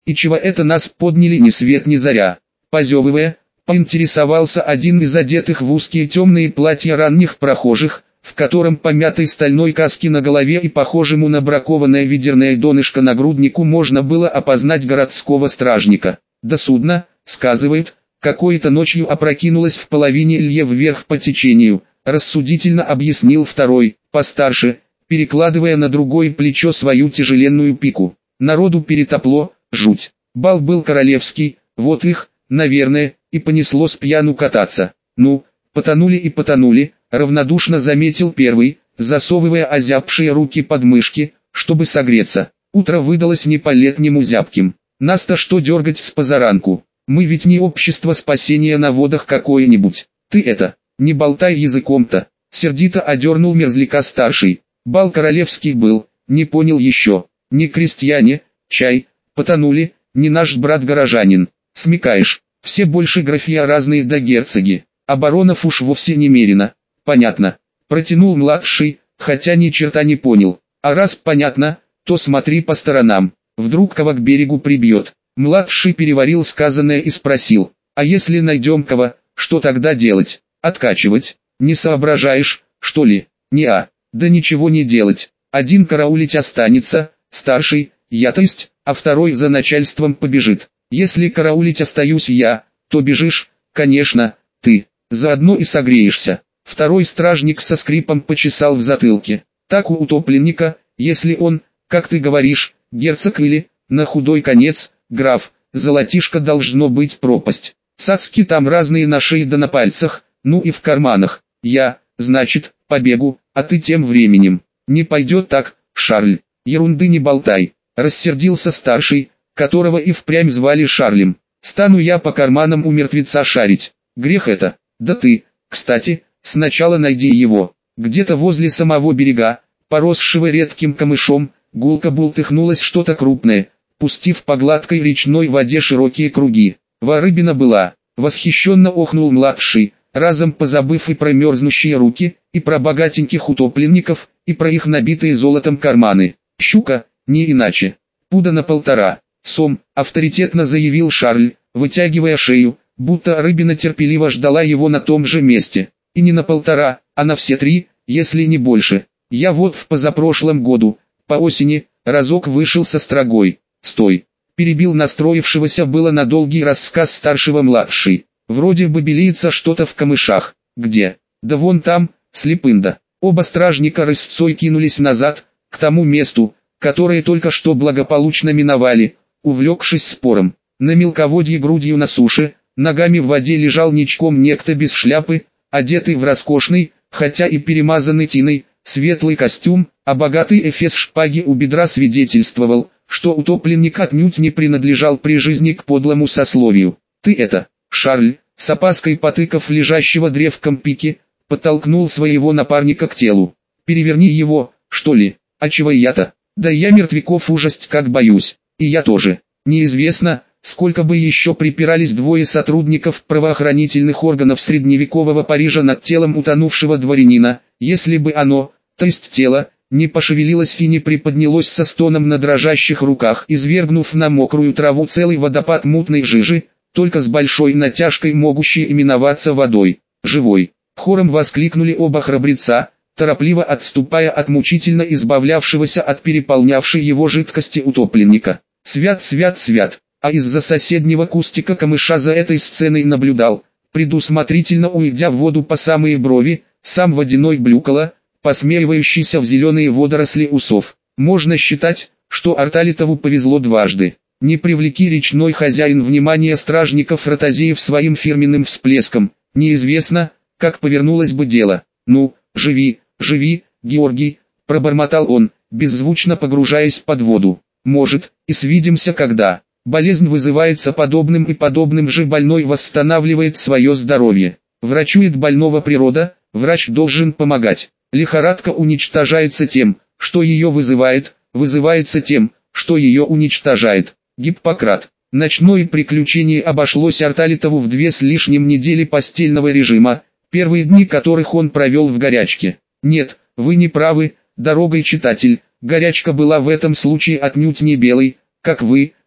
И чего это нас подняли ни свет ни заря? Позевывая, поинтересовался один из одетых в узкие темные платья ранних прохожих, в котором помятой стальной каске на голове и похожему на бракованное ведерное донышко нагруднику можно было опознать городского стражника. До судна, сказывают, какое-то ночью опрокинулось в половине лье вверх по течению, рассудительно объяснил второй, постарше, перекладывая на другое плечо свою тяжеленную пику. Народу перетопло, жуть. Бал был королевский, вот их, наверное, и понесло с пьяну кататься. Ну, потонули и потонули, равнодушно заметил первый, засовывая озябшие руки под мышки, чтобы согреться. Утро выдалось не по-летнему зябким. Нас-то что дергать с позаранку? Мы ведь не общество спасения на водах какое-нибудь. Ты это, не болтай языком-то. Сердито одернул мерзляка старший. Бал королевский был, не понял еще. Не крестьяне, чай, потонули, не наш брат-горожанин. Смекаешь, все больше графья разные да герцоги, а баронов уж вовсе немерено. Понятно, протянул младший, хотя ни черта не понял. А раз понятно, то смотри по сторонам, вдруг кого к берегу прибьет. Младший переварил сказанное и спросил, а если найдем кого, что тогда делать? Откачивать? Не соображаешь, что ли? Не-а, да ничего не делать. Один караулить останется, старший, я то есть, а второй за начальством побежит. Если караулить остаюсь я, то бежишь, конечно, ты, заодно и согреешься. Второй стражник со скрипом почесал в затылке. Так у утопленника, если он, как ты говоришь, герцог или, на худой конец, граф, золотишко должно быть пропасть. Цацки там разные на шее да на пальцах, ну и в карманах. Я, значит, побегу, а ты тем временем. Не пойдет так, Шарль, ерунды не болтай. Рассердился старший, которого и впрямь звали Шарлем. Стану я по карманам у мертвеца шарить. Грех это. Да ты, кстати, сначала найди его. Где-то возле самого берега, поросшего редким камышом, гулко бултыхнулось что-то крупное, пустив по гладкой речной воде широкие круги. Ворыбина была. Восхищенно охнул младший, разом позабыв и про мерзнущие руки, и про богатеньких утопленников, и про их набитые золотом карманы. Щука, не иначе. Пуда на 1,5. Сом, авторитетно заявил Шарль, вытягивая шею, будто рыбина терпеливо ждала его на том же месте. И не на 1,5, а на все 3, если не больше. Я вот в позапрошлом году, по осени, разок вышел со строгой. Стой! Перебил настроившегося было на долгий рассказ старшего младший. Вроде бы белеется что-то в камышах. Где? Да вон там, слепында. Оба стражника рысцой кинулись назад, к тому месту, которое только что благополучно миновали, увлекшись спором. На мелководье грудью на суше, ногами в воде лежал ничком некто без шляпы, одетый в роскошный, хотя и перемазанный тиной, светлый костюм, а богатый эфес шпаги у бедра свидетельствовал, что утопленник отнюдь не принадлежал при жизни к подлому сословию. «Ты это, Шарль», с опаской потыкав лежащего древком пики, подтолкнул своего напарника к телу. «Переверни его, что ли? А чего я-то? Да я мертвяков ужасть как боюсь, и я тоже. Неизвестно, сколько бы еще припирались двое сотрудников правоохранительных органов средневекового Парижа над телом утонувшего дворянина, если бы оно, то есть тело, не пошевелилось и не приподнялось со стоном на дрожащих руках, извергнув на мокрую траву целый водопад мутной жижи, только с большой натяжкой могущей именоваться водой. «Живой!» Хором воскликнули оба храбреца, торопливо отступая от мучительно избавлявшегося от переполнявшей его жидкости утопленника. «Свят, свят, свят!» А из-за соседнего кустика камыша за этой сценой наблюдал, предусмотрительно уйдя в воду по самые брови, сам водяной блюкало, посмеивающийся в зеленые водоросли усов. Можно считать, что Арталитову повезло дважды. Не привлеки речной хозяин внимания стражников Ротозеев своим фирменным всплеском, неизвестно, как повернулось бы дело. «Ну, живи, живи, Георгий», — пробормотал он, беззвучно погружаясь под воду. «Может, и свидимся когда. Болезнь вызывается подобным и подобным же больной восстанавливает свое здоровье. Врачует больного природа, врач должен помогать. Лихорадка уничтожается тем, что ее вызывает, вызывается тем, что ее уничтожает». Гиппократ. Ночное приключение обошлось Арталитову в 2 с лишним недели постельного режима, первые дни которых он провел в горячке. Нет, вы не правы, дорогой читатель, горячка была в этом случае отнюдь не белой, как вы,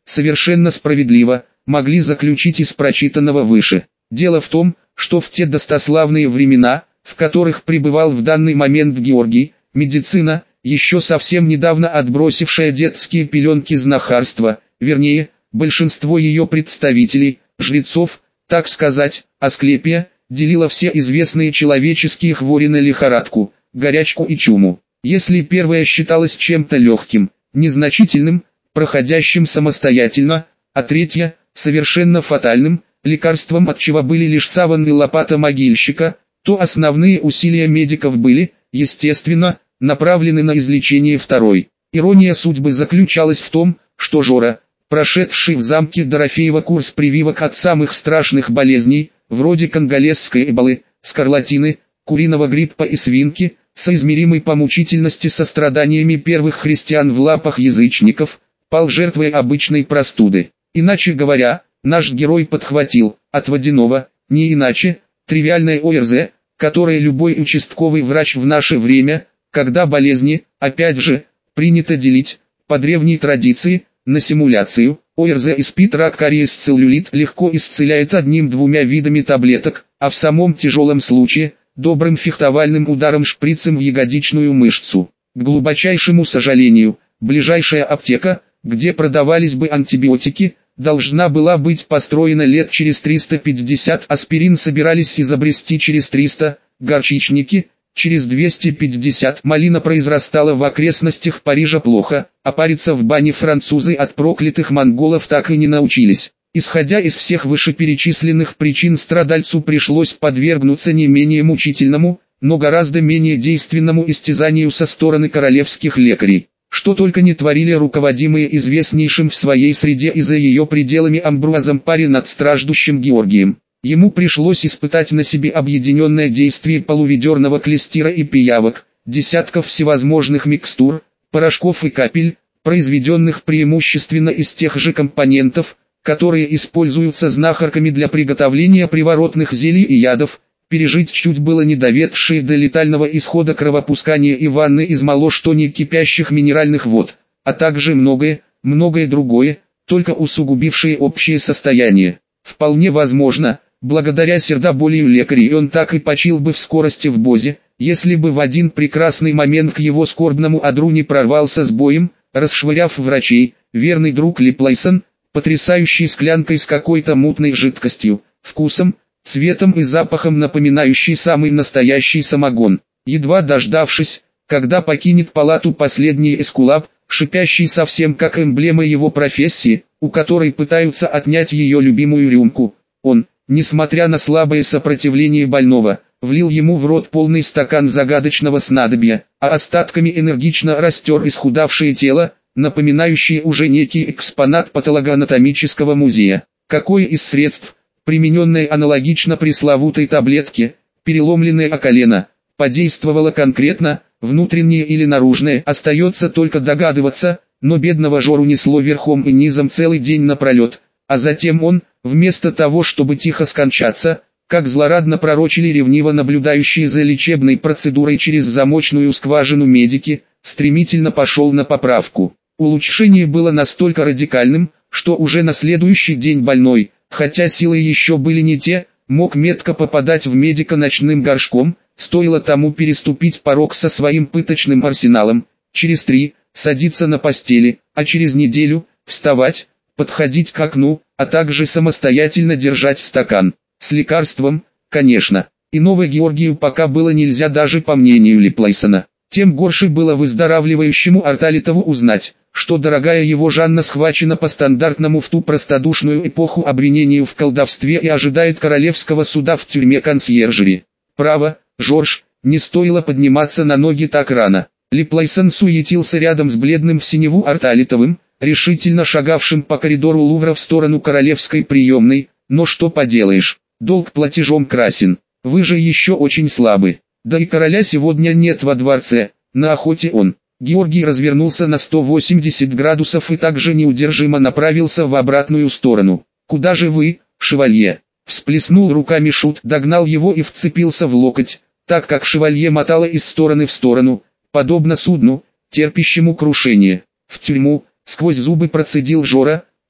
совершенно справедливо, могли заключить из прочитанного выше. Дело в том, что в те достославные времена, в которых пребывал в данный момент Георгий, медицина, еще совсем недавно отбросившая детские пеленки знахарства, вернее, большинство ее представителей, жрецов, так сказать, Асклепия, делила все известные человеческие хвори на лихорадку, горячку и чуму. Если первое считалось чем-то легким, незначительным, проходящим самостоятельно, а третье – совершенно фатальным, лекарством от чего были лишь саван и лопата могильщика, то основные усилия медиков были, естественно, направлены на излечение второй. Ирония судьбы заключалась в том, что Жора, прошедший в замке Дорофеева курс прививок от самых страшных болезней, вроде конголезской эболы, скарлатины, куриного гриппа и свинки, соизмеримой по мучительности со страданиями первых христиан в лапах язычников, пал жертвой обычной простуды. Иначе говоря, наш герой подхватил, от водяного, не иначе, тривиальное ОРЗ, которое любой участковый врач в наше время, когда болезни, опять же, принято делить, по древней традиции, на симуляцию, ОРЗ и СПИД, рак, кариес, целлюлит легко исцеляет одним-двумя видами таблеток, а в самом тяжелом случае, добрым фехтовальным ударом-шприцем в ягодичную мышцу. К глубочайшему сожалению, ближайшая аптека, где продавались бы антибиотики, должна была быть построена лет через 350, аспирин собирались изобрести через 300, горчичники, через 250. Малина произрастала в окрестностях Парижа плохо, а париться в бане французы от проклятых монголов так и не научились. Исходя из всех вышеперечисленных причин, страдальцу пришлось подвергнуться не менее мучительному, но гораздо менее действенному истязанию со стороны королевских лекарей. Что только не творили руководимые известнейшим в своей среде и за ее пределами Амбруазом паре над страждущим Георгием. Ему пришлось испытать на себе объединенное действие полуведерного клестира и пиявок, десятков всевозможных микстур, порошков и капель, произведенных преимущественно из тех же компонентов, которые используются знахарками для приготовления приворотных зелий и ядов, пережить чуть было не доведшие до летального исхода кровопускания и ванны из моложтони кипящих минеральных вод, а также многое другое, только усугубившее общее состояние. Вполне возможно, благодаря сердоболию лекарей он так и почил бы в скорости в Бозе, если бы в один прекрасный момент к его скорбному одру не прорвался с боем, расшвыряв врачей, верный друг Липлайсон, потрясающий склянкой с какой-то мутной жидкостью, вкусом, цветом и запахом напоминающий самый настоящий самогон. Едва дождавшись, когда покинет палату последний эскулап, шипящий совсем как эмблема его профессии, у которой пытаются отнять ее любимую рюмку, он, несмотря на слабое сопротивление больного, влил ему в рот полный стакан загадочного снадобья, а остатками энергично растер исхудавшее тело, напоминающее уже некий экспонат патологоанатомического музея. Какое из средств, примененное аналогично пресловутой таблетке, переломленное о колено, подействовало конкретно, внутреннее или наружное, остается только догадываться, но бедного Жору несло верхом и низом целый день напролет, а затем он, вместо того чтобы тихо скончаться, как злорадно пророчили ревниво наблюдающие за лечебной процедурой через замочную скважину медики, стремительно пошел на поправку. Улучшение было настолько радикальным, что уже на следующий день больной, хотя силы еще были не те, мог метко попадать в медика ночным горшком, стоило тому переступить порог со своим пыточным арсеналом, через 3 садиться на постели, а через неделю вставать, подходить к окну, а также самостоятельно держать стакан. С лекарством, конечно. Иного Георгию пока было нельзя даже по мнению Липлайсона. Тем горше было выздоравливающему Арталитову узнать, что дорогая его Жанна схвачена по стандартному в ту простодушную эпоху обвинению в колдовстве и ожидает королевского суда в тюрьме консьержери. Право, Жорж, не стоило подниматься на ноги так рано. Липлайсон суетился рядом с бледным в синеву Арталитовым, решительно шагавшим по коридору Лувра в сторону королевской приемной, но что поделаешь, долг платежом красен, вы же еще очень слабы. Да и короля сегодня нет во дворце, на охоте он. Георгий развернулся на 180 градусов и также неудержимо направился в обратную сторону. «Куда же вы, шевалье?» Всплеснул руками шут, догнал его и вцепился в локоть, так как шевалье мотало из стороны в сторону, подобно судну, терпящему крушение. «В тюрьму», сквозь зубы процедил Жора,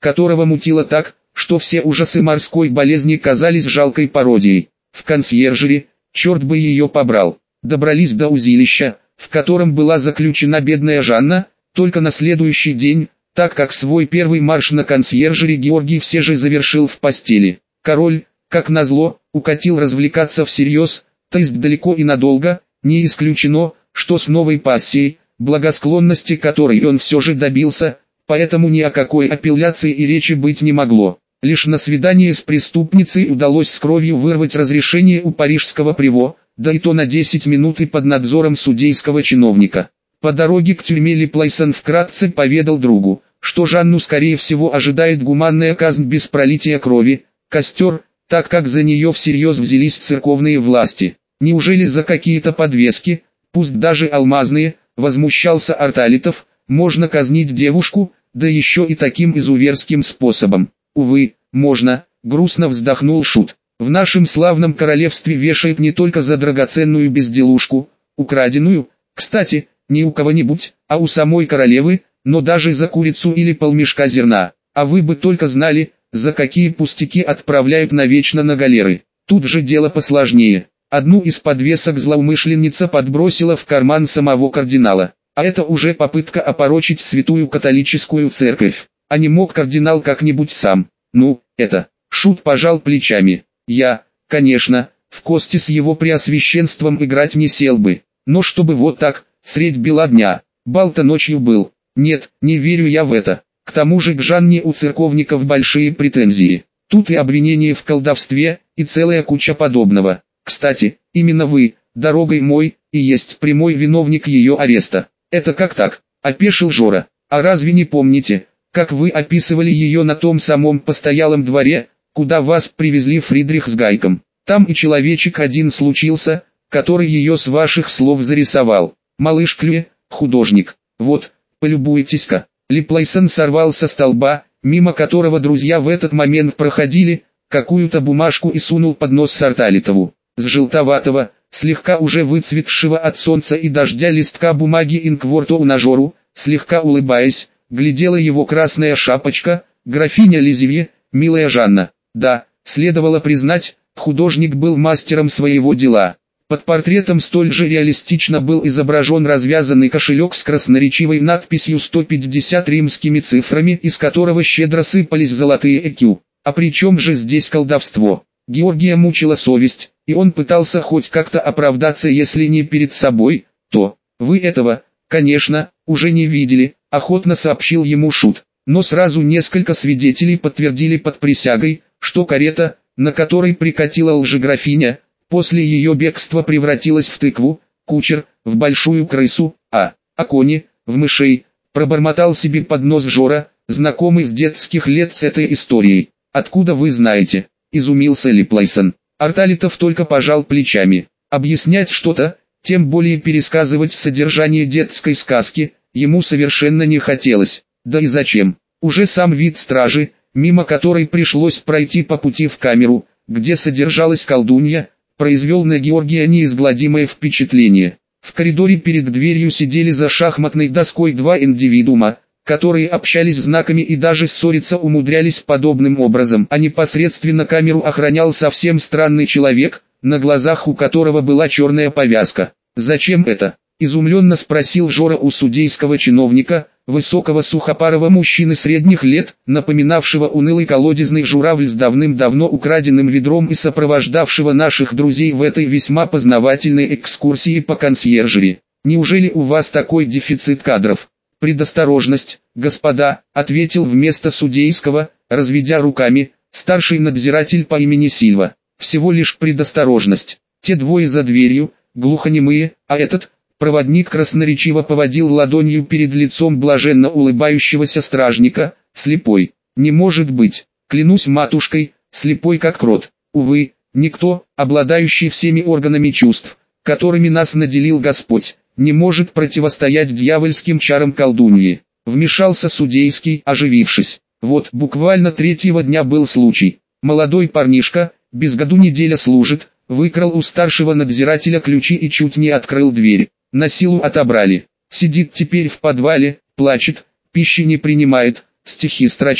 которого мутило так, что все ужасы морской болезни казались жалкой пародией. В консьержере, черт бы ее побрал, добрались до узилища, в котором была заключена бедная Жанна, только на следующий день, так как свой первый марш на консьержере Георгий все же завершил в постели. Король, как назло, укатил развлекаться всерьез, то есть далеко и надолго, не исключено, что с новой пассией, благосклонности которой он все же добился, поэтому ни о какой апелляции и речи быть не могло. Лишь на свидание с преступницей удалось с кровью вырвать разрешение у парижского приво, да и то на 10 минут и под надзором судейского чиновника. По дороге к тюрьме Леплайсон вкратце поведал другу, что Жанну скорее всего ожидает гуманная казнь без пролития крови, костер, так как за нее всерьез взялись церковные власти. Неужели за какие-то подвески, пусть даже алмазные, возмущался Арталитов, можно казнить девушку, да еще и таким изуверским способом? Увы, можно, грустно вздохнул Шут. В нашем славном королевстве вешают не только за драгоценную безделушку, украденную, кстати, не у кого-нибудь, а у самой королевы, но даже за курицу или полмешка зерна. А вы бы только знали, за какие пустяки отправляют навечно на галеры. Тут же дело посложнее. Одну из подвесок злоумышленница подбросила в карман самого кардинала. А это уже попытка опорочить святую католическую церковь. А не мог кардинал как-нибудь сам? Ну, это... Шут пожал плечами. Я, конечно, в кости с его преосвященством играть не сел бы. Но чтобы вот так, средь бела дня, бал-то ночью был. Нет, не верю я в это. К тому же к Жанне у церковников большие претензии. Тут и обвинение в колдовстве, и целая куча подобного. Кстати, именно вы, дорогой мой, и есть прямой виновник ее ареста. Это как так? Опешил Жора. А разве не помните, как вы описывали ее на том самом постоялом дворе, куда вас привезли Фридрих с Гайком? Там и человечек один случился, который ее с ваших слов зарисовал. Малыш Клюэ, художник. Вот, полюбуйтесь-ка. Леплайсон сорвал со столба, мимо которого друзья в этот момент проходили, какую-то бумажку и сунул под нос Арталитову. С желтоватого, слегка уже выцветшего от солнца и дождя листка бумаги инкворту на Жору, слегка улыбаясь, глядела его красная шапочка, графиня Лизивье, милая Жанна. Да, следовало признать, художник был мастером своего дела. Под портретом столь же реалистично был изображен развязанный кошелек с красноречивой надписью 150 римскими цифрами, из которого щедро сыпались золотые ЭКЮ. А при чем же здесь колдовство? Георгия мучила совесть, и он пытался хоть как-то оправдаться, если не перед собой, то... Вы этого, конечно, уже не видели, охотно сообщил ему Шут. Но сразу несколько свидетелей подтвердили под присягой, что карета, на которой прикатила лжеграфиня, после ее бегства превратилась в тыкву, кучер, в большую крысу, а кони, в мышей, пробормотал себе под нос Жора, знакомый с детских лет с этой историей. «Откуда вы знаете?» – изумился Леплайсон. Арталитов только пожал плечами. Объяснять что-то, тем более пересказывать содержание детской сказки, ему совершенно не хотелось. Да и зачем? Уже сам вид стражи, мимо которой пришлось пройти по пути в камеру, где содержалась колдунья, произвел на Георгия неизгладимое впечатление. В коридоре перед дверью сидели за шахматной доской два индивидуума, которые общались знаками и даже ссориться умудрялись подобным образом, а непосредственно камеру охранял совсем странный человек, на глазах у которого была черная повязка. «Зачем это?» – изумленно спросил Жора у судейского чиновника, высокого сухопарого мужчины средних лет, напоминавшего унылый колодезный журавль с давным-давно украденным ведром и сопровождавшего наших друзей в этой весьма познавательной экскурсии по консьержери. «Неужели у вас такой дефицит кадров?» «Предосторожность, господа», — ответил вместо судейского, разведя руками, старший надзиратель по имени Сильва. «Всего лишь предосторожность. Те двое за дверью, глухонемые, а этот...» Проводник красноречиво поводил ладонью перед лицом блаженно улыбающегося стражника, слепой. «Не может быть, клянусь матушкой, слепой как крот. Увы, никто, обладающий всеми органами чувств, которыми нас наделил Господь, не может противостоять дьявольским чарам колдуньи». Вмешался судейский, оживившись. Вот буквально третьего дня был случай. Молодой парнишка, без году неделя служит, выкрал у старшего надзирателя ключи и чуть не открыл дверь. На силу отобрали. Сидит теперь в подвале, плачет, пищи не принимает, стихи строчит.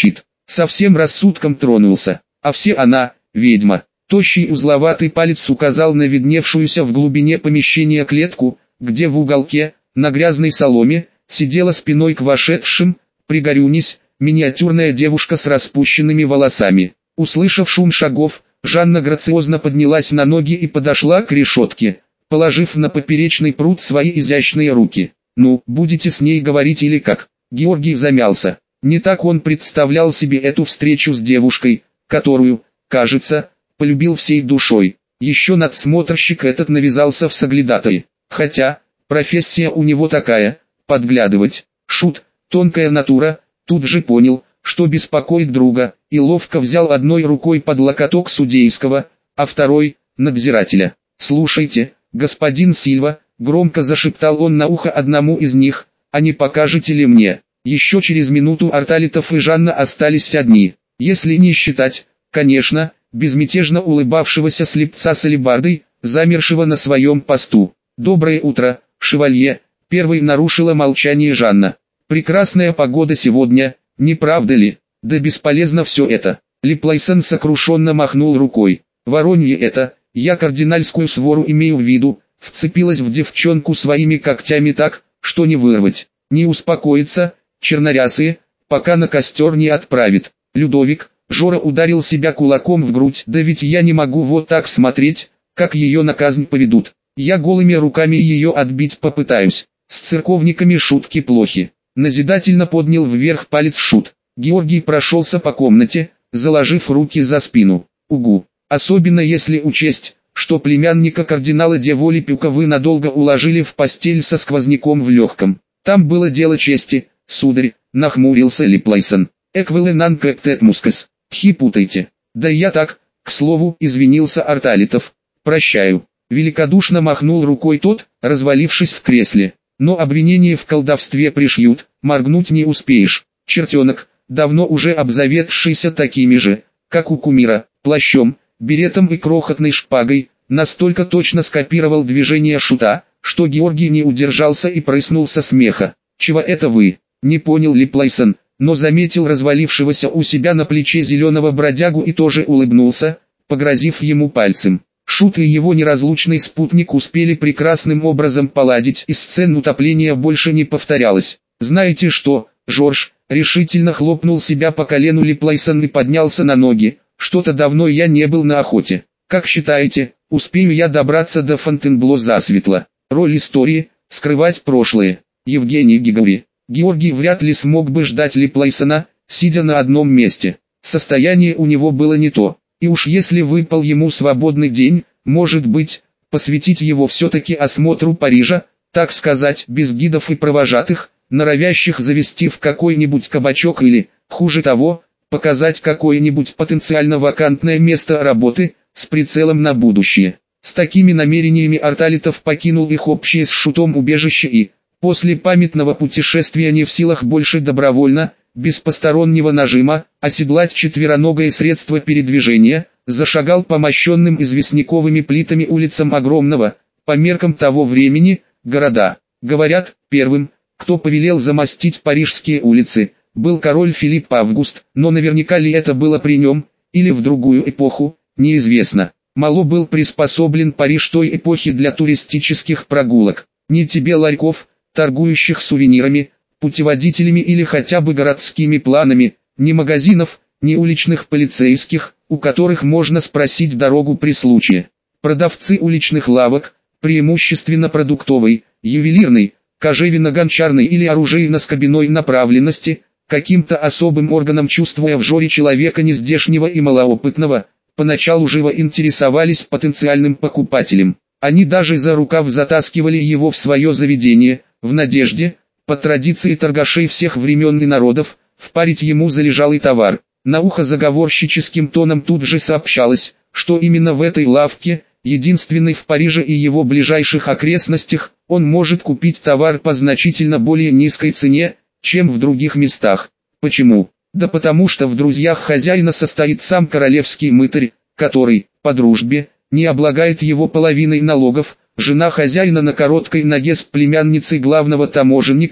совсем рассудком тронулся. А все она, ведьма. Тощий узловатый палец указал на видневшуюся в глубине помещения клетку, где в уголке, на грязной соломе, сидела спиной к вошедшим, пригорюнись, миниатюрная девушка с распущенными волосами. Услышав шум шагов, Жанна грациозно поднялась на ноги и подошла к решетке, положив на поперечный прут свои изящные руки. «Ну, будете с ней говорить или как?» Георгий замялся. Не так он представлял себе эту встречу с девушкой, которую, кажется, полюбил всей душой. Еще надсмотрщик этот навязался в соглядатые. Хотя, профессия у него такая, подглядывать. Шут, тонкая натура, тут же понял, что беспокоит друга, и ловко взял одной рукой под локоток судейского, а второй – надзирателя. «Слушайте, господин Сильва», – громко зашептал он на ухо одному из них, – «а не покажете ли мне?» Еще через минуту Арталитов и Жанна остались одни, если не считать, конечно, безмятежно улыбавшегося слепца с алебардой, замершего на своем посту. «Доброе утро, шевалье», — первой нарушила молчание Жанна. «Прекрасная погода сегодня, не правда ли? Да бесполезно все это». Липлайсон сокрушенно махнул рукой. «Воронье это, я кардинальскую свору имею в виду», вцепилась в девчонку своими когтями так, что не вырвать. «Не успокоится, чернорясые, пока на костер не отправит». «Людовик», Жора ударил себя кулаком в грудь. «Да ведь я не могу вот так смотреть, как ее на казнь поведут. Я голыми руками ее отбить попытаюсь. С церковниками шутки плохи». Назидательно поднял вверх палец Шут. Георгий прошелся по комнате, заложив руки за спину. «Угу. Особенно если учесть, что племянника кардинала де Волипюка вы надолго уложили в постель со сквозняком в легком. Там было дело чести, сударь», нахмурился Липлайсон. «Эквиленан кэптет мускас. Хи путайте». «Да я так, к слову», извинился Арталитов. «Прощаю». Великодушно махнул рукой тот, развалившись в кресле. «Но обвинение в колдовстве пришьют, моргнуть не успеешь. Чертенок, давно уже обзаведшийся такими же, как у кумира, плащом, беретом и крохотной шпагой, настолько точно скопировал движение Шута, что Георгий не удержался и прыснул со смеха. «Чего это вы?» — не понял Липлайсон, но заметил развалившегося у себя на плече зеленого бродягу и тоже улыбнулся, погрозив ему пальцем. Шут и его неразлучный спутник успели прекрасным образом поладить, и сцен утопления больше не повторялось. «Знаете что, Жорж?» — решительно хлопнул себя по колену Липлайсон и поднялся на ноги. «Что-то давно я не был на охоте. Как считаете, успею я добраться до Фонтенбло засветло?» Роль истории — скрывать прошлое. Евгений Гигори. Георгий вряд ли смог бы ждать Липлайсона, сидя на одном месте. Состояние у него было не то. И уж если выпал ему свободный день, может быть, посвятить его все-таки осмотру Парижа, так сказать, без гидов и провожатых, норовящих завести в какой-нибудь кабачок или, хуже того, показать какое-нибудь потенциально вакантное место работы, с прицелом на будущее. С такими намерениями Арталитов покинул их общее с Шутом убежище и, после памятного путешествия не в силах больше добровольно, без постороннего нажима, оседлать четвероногое средство передвижения, зашагал по мощенным известняковыми плитами улицам огромного, по меркам того времени, города. Говорят, первым, кто повелел замостить парижские улицы, был король Филипп Август, но наверняка ли это было при нем, или в другую эпоху, неизвестно. Мало был приспособлен Париж той эпохи для туристических прогулок. Ни тебе ларьков, торгующих сувенирами, путеводителями или хотя бы городскими планами, ни магазинов, ни уличных полицейских, у которых можно спросить дорогу при случае. Продавцы уличных лавок, преимущественно продуктовой, ювелирной, кожевенно-гончарной или оружейно-скобяной направленности, каким-то особым органом чувствуя в Жоре человека нездешнего и малоопытного, поначалу живо интересовались потенциальным покупателем. Они даже за рукав затаскивали его в свое заведение, в надежде, по традиции торгашей всех времен и народов, впарить ему залежалый товар. На ухо заговорщическим тоном тут же сообщалось, что именно в этой лавке, единственной в Париже и его ближайших окрестностях, он может купить товар по значительно более низкой цене, чем в других местах. Почему? Да потому что в друзьях хозяина состоит сам королевский мытарь, который, по дружбе, не облагает его половиной налогов. Жена хозяина на короткой ноге с племянницей главного таможенника,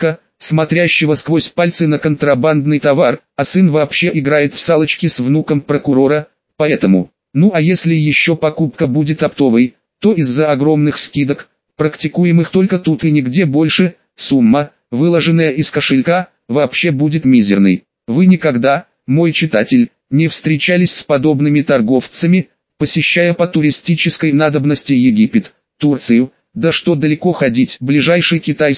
смотрящего сквозь пальцы на контрабандный товар, а сын вообще играет в салочки с внуком прокурора, поэтому, ну а если еще покупка будет оптовой, то из-за огромных скидок, практикуемых только тут и нигде больше, сумма, выложенная из кошелька, вообще будет мизерной. Вы никогда, мой читатель, не встречались с подобными торговцами, посещая по туристической надобности Египет, Турцию, да что далеко ходить, ближайший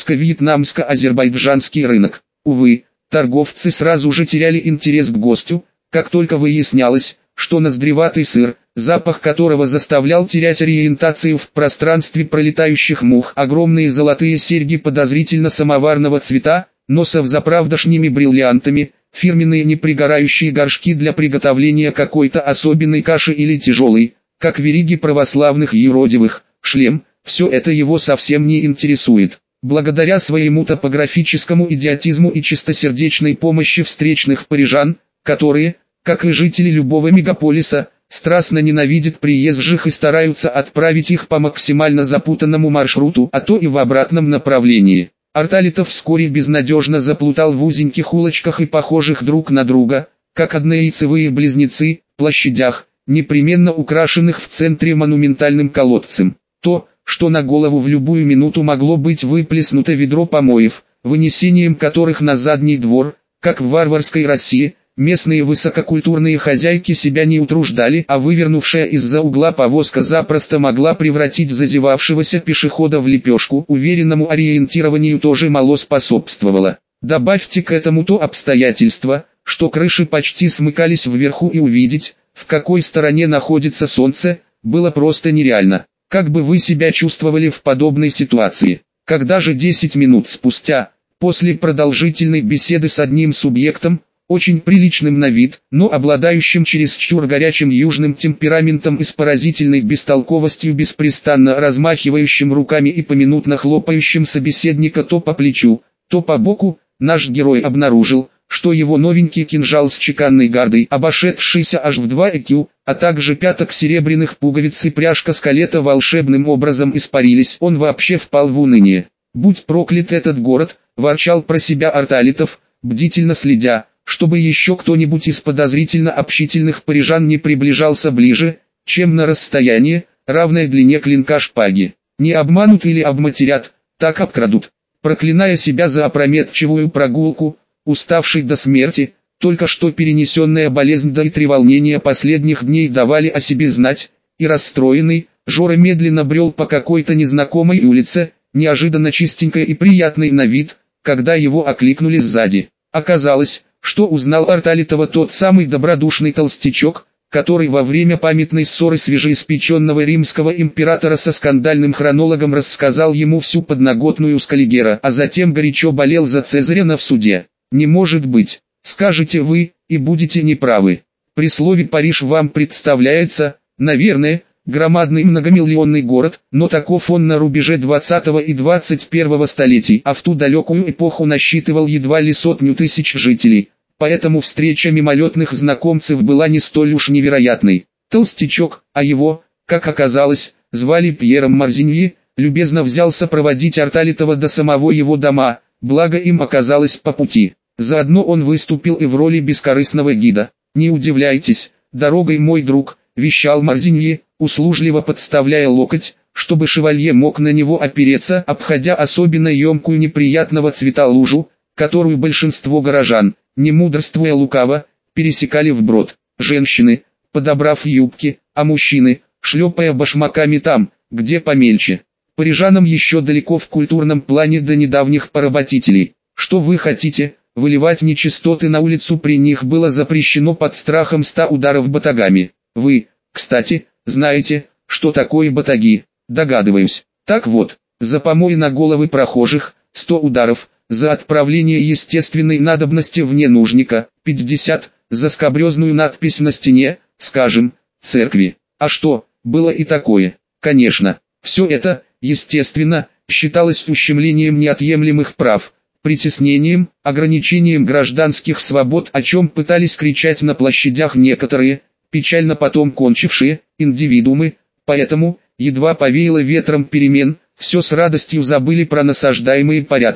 китайско-вьетнамско-азербайджанский рынок. Увы, торговцы сразу же теряли интерес к гостю, как только выяснялось, что ноздреватый сыр, запах которого заставлял терять ориентацию в пространстве пролетающих мух, огромные золотые серьги подозрительно самоварного цвета, но со взаправдошними бриллиантами, фирменные непригорающие горшки для приготовления какой-то особенной каши или тяжелый, как вериги православных юродивых, шлем, все это его совсем не интересует. Благодаря своему топографическому идиотизму и чистосердечной помощи встречных парижан, которые, как и жители любого мегаполиса, страстно ненавидят приезжих и стараются отправить их по максимально запутанному маршруту, а то и в обратном направлении. Арталитов вскоре безнадежно заплутал в узеньких улочках и похожих друг на друга, как однояйцевые близнецы, площадях, непременно украшенных в центре монументальным колодцем. То, что на голову в любую минуту могло быть выплеснуто ведро помоев, вынесением которых на задний двор, как в варварской России, местные высококультурные хозяйки себя не утруждали, а вывернувшая из-за угла повозка запросто могла превратить зазевавшегося пешехода в лепешку, уверенному ориентированию тоже мало способствовало. Добавьте к этому то обстоятельство, что крыши почти смыкались вверху и увидеть, в какой стороне находится солнце, было просто нереально. Как бы вы себя чувствовали в подобной ситуации? Когда же 10 минут спустя, после продолжительной беседы с одним субъектом, очень приличным на вид, но обладающим чересчур горячим южным темпераментом и с поразительной бестолковостью беспрестанно размахивающим руками и поминутно хлопающим собеседника то по плечу, то по боку, наш герой обнаружил, что его новенький кинжал с чеканной гардой, обошедшийся аж в 2 ЭКЮ, а также пяток серебряных пуговиц и пряжка скелета волшебным образом испарились, он вообще впал в уныние. «Будь проклят этот город», – ворчал про себя Арталитов, бдительно следя, чтобы еще кто-нибудь из подозрительно общительных парижан не приближался ближе, чем на расстояние, равное длине клинка шпаги. Не обманут или обматерят, так обкрадут. Проклиная себя за опрометчивую прогулку, уставший до смерти, только что перенесенная болезнь да и треволнения последних дней давали о себе знать, и расстроенный, Жора медленно брел по какой-то незнакомой улице, неожиданно чистенькой и приятной на вид, когда его окликнули сзади. Оказалось, что узнал Арталитова тот самый добродушный толстячок, который во время памятной ссоры свежеиспеченного римского императора со скандальным хронологом рассказал ему всю подноготную Скаллигера, а затем горячо болел за Цезаря в суде. Не может быть, скажете вы, и будете неправы. При слове «Париж» вам представляется, наверное, громадный многомиллионный город, но таков он на рубеже 20 и 21 столетий, а в ту далекую эпоху насчитывал едва ли 100 тысяч жителей. Поэтому встреча мимолетных знакомцев была не столь уж невероятной. Толстячок, а его, как оказалось, звали Пьером Марзиньи, любезно взялся проводить Арталитова до самого его дома, благо им оказалось по пути. Заодно он выступил и в роли бескорыстного гида. «Не удивляйтесь, дорогой мой друг», – вещал Марзиньи, услужливо подставляя локоть, чтобы шевалье мог на него опереться, обходя особенно емкую неприятного цвета лужу, которую большинство горожан, не мудрствуя лукаво, пересекали вброд. Женщины, подобрав юбки, а мужчины, шлепая башмаками там, где помельче. Парижанам еще далеко в культурном плане до недавних поработителей. Что вы хотите, выливать нечистоты на улицу при них было запрещено под страхом 100 ударов батагами. Вы, кстати, знаете, что такое батаги? Догадываюсь. Так вот, за помой на головы прохожих, 100 ударов, за отправление естественной надобности вне нужника, 50, за скабрезную надпись на стене, скажем, церкви. А что, было и такое? Конечно, все это, естественно, считалось ущемлением неотъемлемых прав, притеснением, ограничением гражданских свобод, о чем пытались кричать на площадях некоторые, печально потом кончившие, индивидуумы, поэтому, едва повеяло ветром перемен, все с радостью забыли про насаждаемые порядки.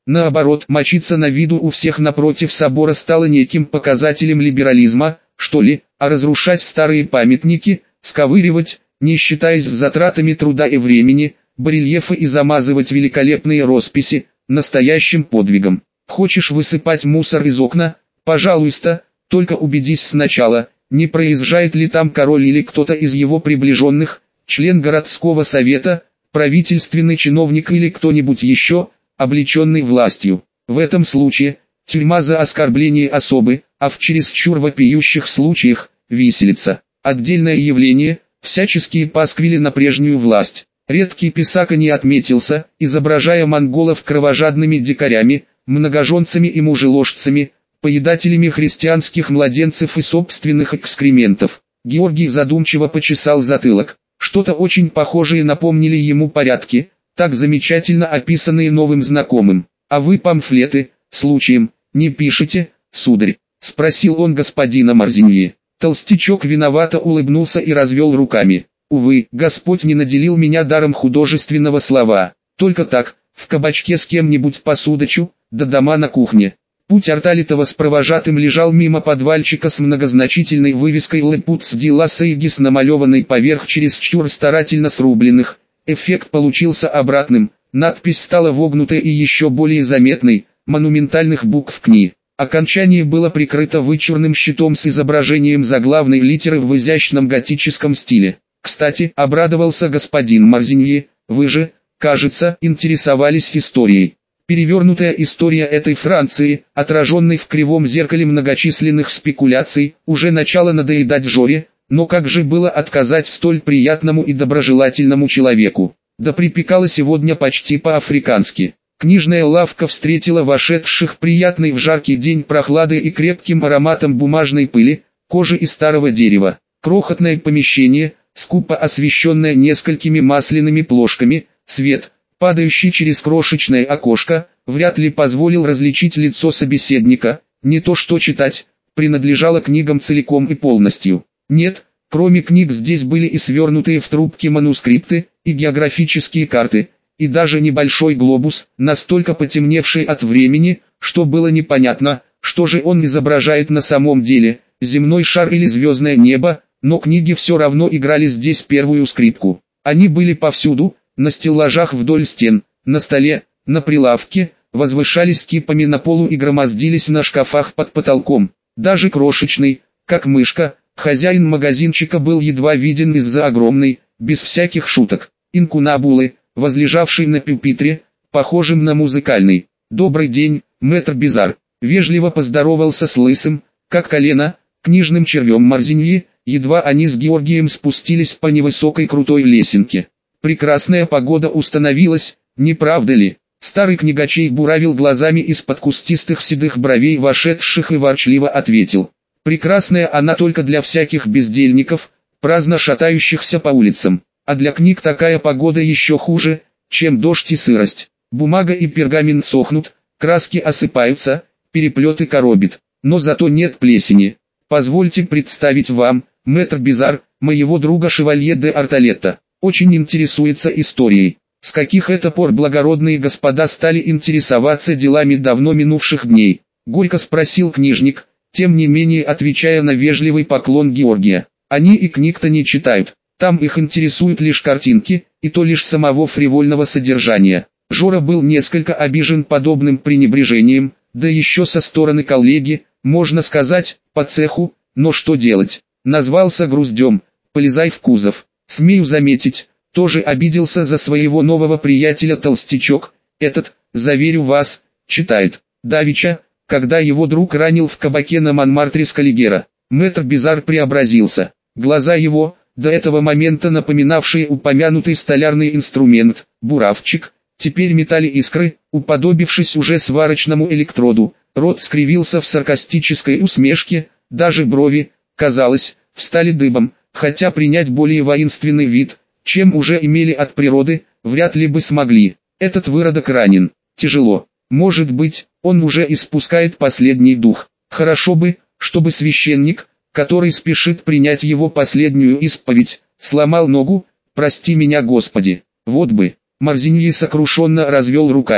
Наоборот, мочиться на виду у всех напротив собора стало неким показателем либерализма, что ли, а разрушать старые памятники, сковыривать, не считаясь с затратами труда и времени, барельефы и замазывать великолепные росписи, настоящим подвигом. Хочешь высыпать мусор из окна? Пожалуйста, только убедись сначала, не проезжает ли там король или кто-то из его приближенных, член городского совета, правительственный чиновник или кто-нибудь еще, облеченный властью. В этом случае, тюрьма за оскорбление особы, а в чересчур вопиющих случаях, виселица. Отдельное явление, всяческие пасквили на прежнюю власть. Редкий писака не отметился, изображая монголов кровожадными дикарями, многоженцами и мужеложцами, поедателями христианских младенцев и собственных экскрементов. Георгий задумчиво почесал затылок. Что-то очень похожее напомнили ему порядки, так замечательно описанные новым знакомым. «А вы памфлеты, случаем, не пишете, сударь?» — спросил он господина Марзиньи. Толстячок виновато улыбнулся и развел руками. «Увы, Господь не наделил меня даром художественного слова. Только так, в кабачке с кем-нибудь посудочу, да дома на кухне». Путь Арталитова с провожатым лежал мимо подвальчика с многозначительной вывеской «Лепутс ди ла Сейгис», намалеванной поверх чересчур старательно срубленных. Эффект получился обратным, надпись стала вогнутой и еще более заметной, монументальных букв «КНИ». Окончание было прикрыто вычурным щитом с изображением заглавной литеры в изящном готическом стиле. «Кстати, обрадовался господин Марзиньи, вы же, кажется, интересовались историей». Перевернутая история этой Франции, отраженной в кривом зеркале многочисленных спекуляций, уже начала надоедать Жоре, но как же было отказать столь приятному и доброжелательному человеку? Да припекало сегодня почти по-африкански. Книжная лавка встретила вошедших приятной в жаркий день прохладой и крепким ароматом бумажной пыли, кожи и старого дерева. Крохотное помещение, скупо освещенное несколькими масляными плошками, свет, падающий через крошечное окошко, вряд ли позволил различить лицо собеседника, не то что читать, принадлежало книгам целиком и полностью. Нет, кроме книг здесь были и свернутые в трубки манускрипты, и географические карты, и даже небольшой глобус, настолько потемневший от времени, что было непонятно, что же он изображает на самом деле, земной шар или звездное небо, но книги все равно играли здесь первую скрипку. Они были повсюду, на стеллажах вдоль стен, на столе, на прилавке, возвышались кипами на полу и громоздились на шкафах под потолком. Даже крошечный, как мышка, хозяин магазинчика был едва виден из-за огромной, без всяких шуток, инкунабулы, возлежавшей на пюпитре, похожим на музыкальный. «Добрый день, мэтр Бизар», вежливо поздоровался с лысым, как колено, книжным червем Марзиньи, едва они с Георгием спустились по невысокой крутой лесенке. Прекрасная погода установилась, не правда ли? Старый книгачей буравил глазами из-под кустистых седых бровей вошедших и ворчливо ответил. Прекрасная она только для всяких бездельников, праздно шатающихся по улицам. А для книг такая погода еще хуже, чем дождь и сырость. Бумага и пергамент сохнут, краски осыпаются, переплеты коробит. Но зато нет плесени. Позвольте представить вам, мэтр Бизар, моего друга шевалье де Арталетта. Очень интересуется историей. С каких это пор благородные господа стали интересоваться делами давно минувших дней? Горько спросил книжник, тем не менее отвечая на вежливый поклон Георгия. Они и книг-то не читают, там их интересуют лишь картинки, и то лишь самого фривольного содержания. Жора был несколько обижен подобным пренебрежением, да еще со стороны коллеги, можно сказать, по цеху, но что делать? Назвался груздем, полезай в кузов. Смею заметить, тоже обиделся за своего нового приятеля толстячок, этот, заверю вас, читает. Давеча, когда его друг ранил в кабаке на Монмартре Скаллигера, мэтр Бизар преобразился. Глаза его, до этого момента напоминавшие упомянутый столярный инструмент, буравчик, теперь метали искры, уподобившись уже сварочному электроду, рот скривился в саркастической усмешке, даже брови, казалось, встали дыбом. Хотя принять более воинственный вид, чем уже имели от природы, вряд ли бы смогли. Этот выродок ранен, тяжело. Может быть, он уже испускает последний дух. Хорошо бы, чтобы священник, который спешит принять его последнюю исповедь, сломал ногу, прости меня Господи. Вот бы, Марзиньи сокрушенно развел руками.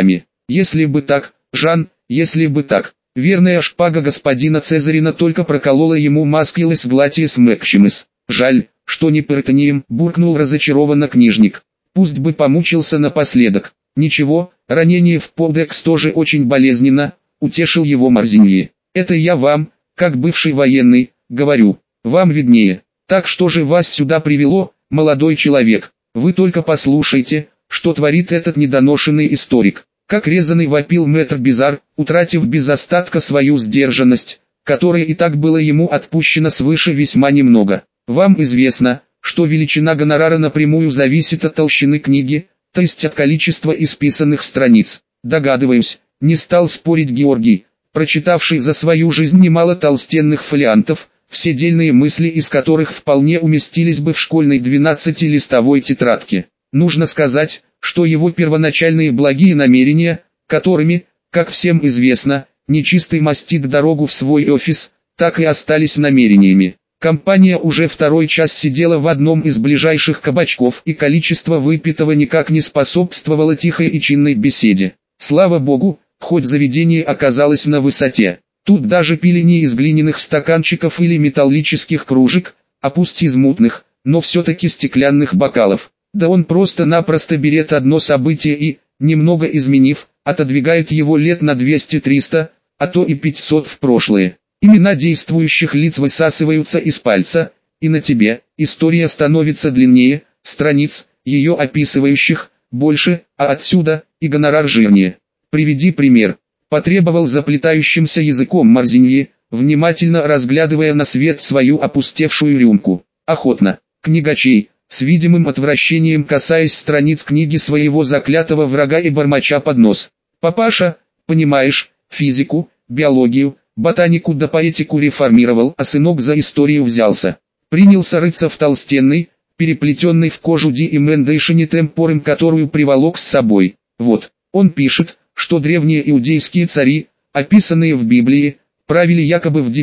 Если бы так, Жан, если бы так. Верная шпага господина Цезарина только проколола ему маскилес глатиес мэксимис. Жаль, что не перитонием, буркнул разочарованно книжник. Пусть бы помучился напоследок. Ничего, ранение в полдекс тоже очень болезненно, утешил его Марзиньи. Это я вам, как бывший военный, говорю, вам виднее. Так что же вас сюда привело, молодой человек? Вы только послушайте, что творит этот недоношенный историк. Как резаный вопил мэтр Бизар, утратив без остатка свою сдержанность, которая и так было ему отпущено свыше весьма немного. Вам известно, что величина гонорара напрямую зависит от толщины книги, то есть от количества исписанных страниц. Догадываюсь, не стал спорить Георгий, прочитавший за свою жизнь немало толстенных фолиантов, все дельные мысли из которых вполне уместились бы в школьной 12-листовой тетрадке. Нужно сказать, что его первоначальные благие намерения, которыми, как всем известно, нечистый мастит дорогу в свой офис, так и остались намерениями. Компания уже второй час сидела в одном из ближайших кабачков, и количество выпитого никак не способствовало тихой и чинной беседе. Слава богу, хоть заведение оказалось на высоте. Тут даже пили не из глиняных стаканчиков или металлических кружек, а пусть из мутных, но все-таки стеклянных бокалов. Да он просто-напросто берет одно событие и, немного изменив, отодвигает его лет на 200-300, а то и 500 в прошлое. Имена действующих лиц высасываются из пальца, и на тебе, история становится длиннее, страниц, ее описывающих, больше, а отсюда, и гонорар жирнее. Приведи пример. Потребовал заплетающимся языком Марзиньи, внимательно разглядывая на свет свою опустевшую рюмку. Охотно. Книгачей, с видимым отвращением касаясь страниц книги своего заклятого врага и бормоча под нос. Папаша, понимаешь, физику, биологию, ботанику да поэтику реформировал, а сынок за историю взялся. Принялся рыться в толстенной, переплетенной в кожу Диэмендейшине темпорем, которую приволок с собой. Вот, он пишет, что древние иудейские цари, описанные в Библии, правили якобы в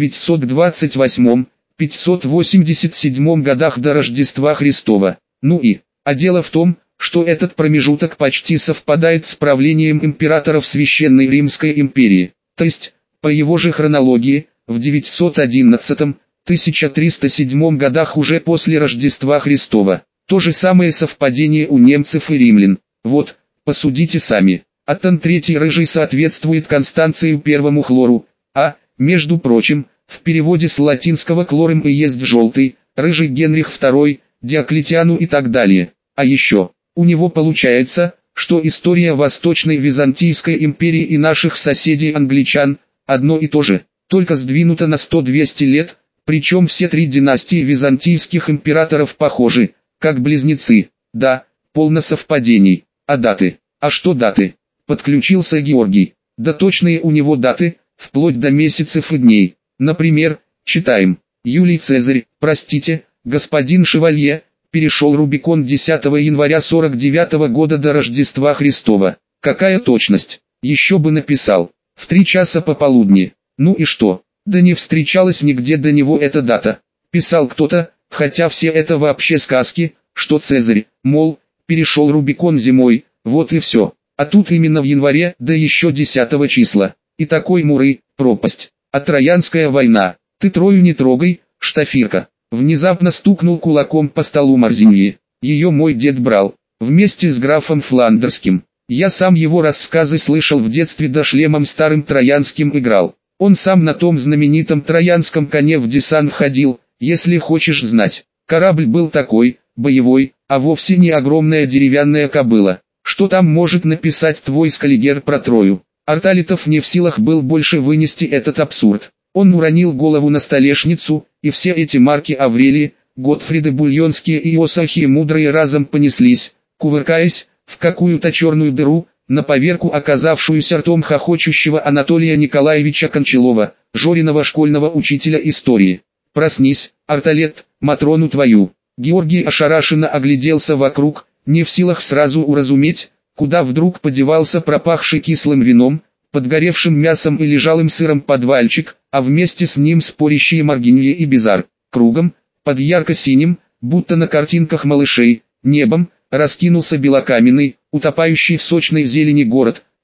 928-587 годах до Рождества Христова. А дело в том, что этот промежуток почти совпадает с правлением императоров Священной Римской империи. То есть, по его же хронологии, в 911-1307 годах уже после Рождества Христова. То же самое совпадение у немцев и римлян. Вот, посудите сами. Аттон III Рыжий соответствует Констанцию I Хлору, а, между прочим, в переводе с латинского «клорем» и есть «желтый», Рыжий Генрих II, Диоклетиану и так далее. А еще, у него получается, что история Восточной Византийской империи и наших соседей англичан, одно и то же, только сдвинуто на 100-200 лет, причем все три династии византийских императоров похожи, как близнецы. Да, полно совпадений. А даты? А что даты? Подключился Георгий. Да точные у него даты, вплоть до месяцев и дней. Например, читаем. Юлий Цезарь, простите, господин Шевалье, перешел Рубикон 10 января 49 года до Рождества Христова. Какая точность? Еще бы написал. В 3 часа пополудни. Ну и что? Да не встречалась нигде до него эта дата. Писал кто-то, хотя все это вообще сказки, что Цезарь, мол, перешел Рубикон зимой, вот и все. А тут именно в январе, да еще 10 числа. И такой муры, пропасть. А Троянская война. Ты Трою не трогай, штафирка. Внезапно стукнул кулаком по столу Марзиньи. Ее мой дед брал, вместе с графом Фландерским. Я сам его рассказы слышал в детстве, да шлемом старым троянским играл. Он сам на том знаменитом троянском коне в десант ходил, если хочешь знать. Корабль был такой, боевой, а вовсе не огромная деревянная кобыла. Что там может написать твой скаллигер про Трою? Арталитов не в силах был больше вынести этот абсурд. Он уронил голову на столешницу, и все эти Марки Аврелии, Готфриды Бульонские и Иосахии Мудрые разом понеслись, кувыркаясь, в какую-то черную дыру, на поверку оказавшуюся ртом хохочущего Анатолия Николаевича Кончалова, Жориного школьного учителя истории. «Проснись, Арталет, Матрону твою!» Георгий ошарашенно огляделся вокруг, не в силах сразу уразуметь, куда вдруг подевался пропахший кислым вином, подгоревшим мясом и лежалым сыром подвальчик, а вместе с ним спорящие Маргиньи и Бизар. Кругом, под ярко-синим, будто на картинках малышей, небом, раскинулся белокаменный, утопающий в сочной зелени город,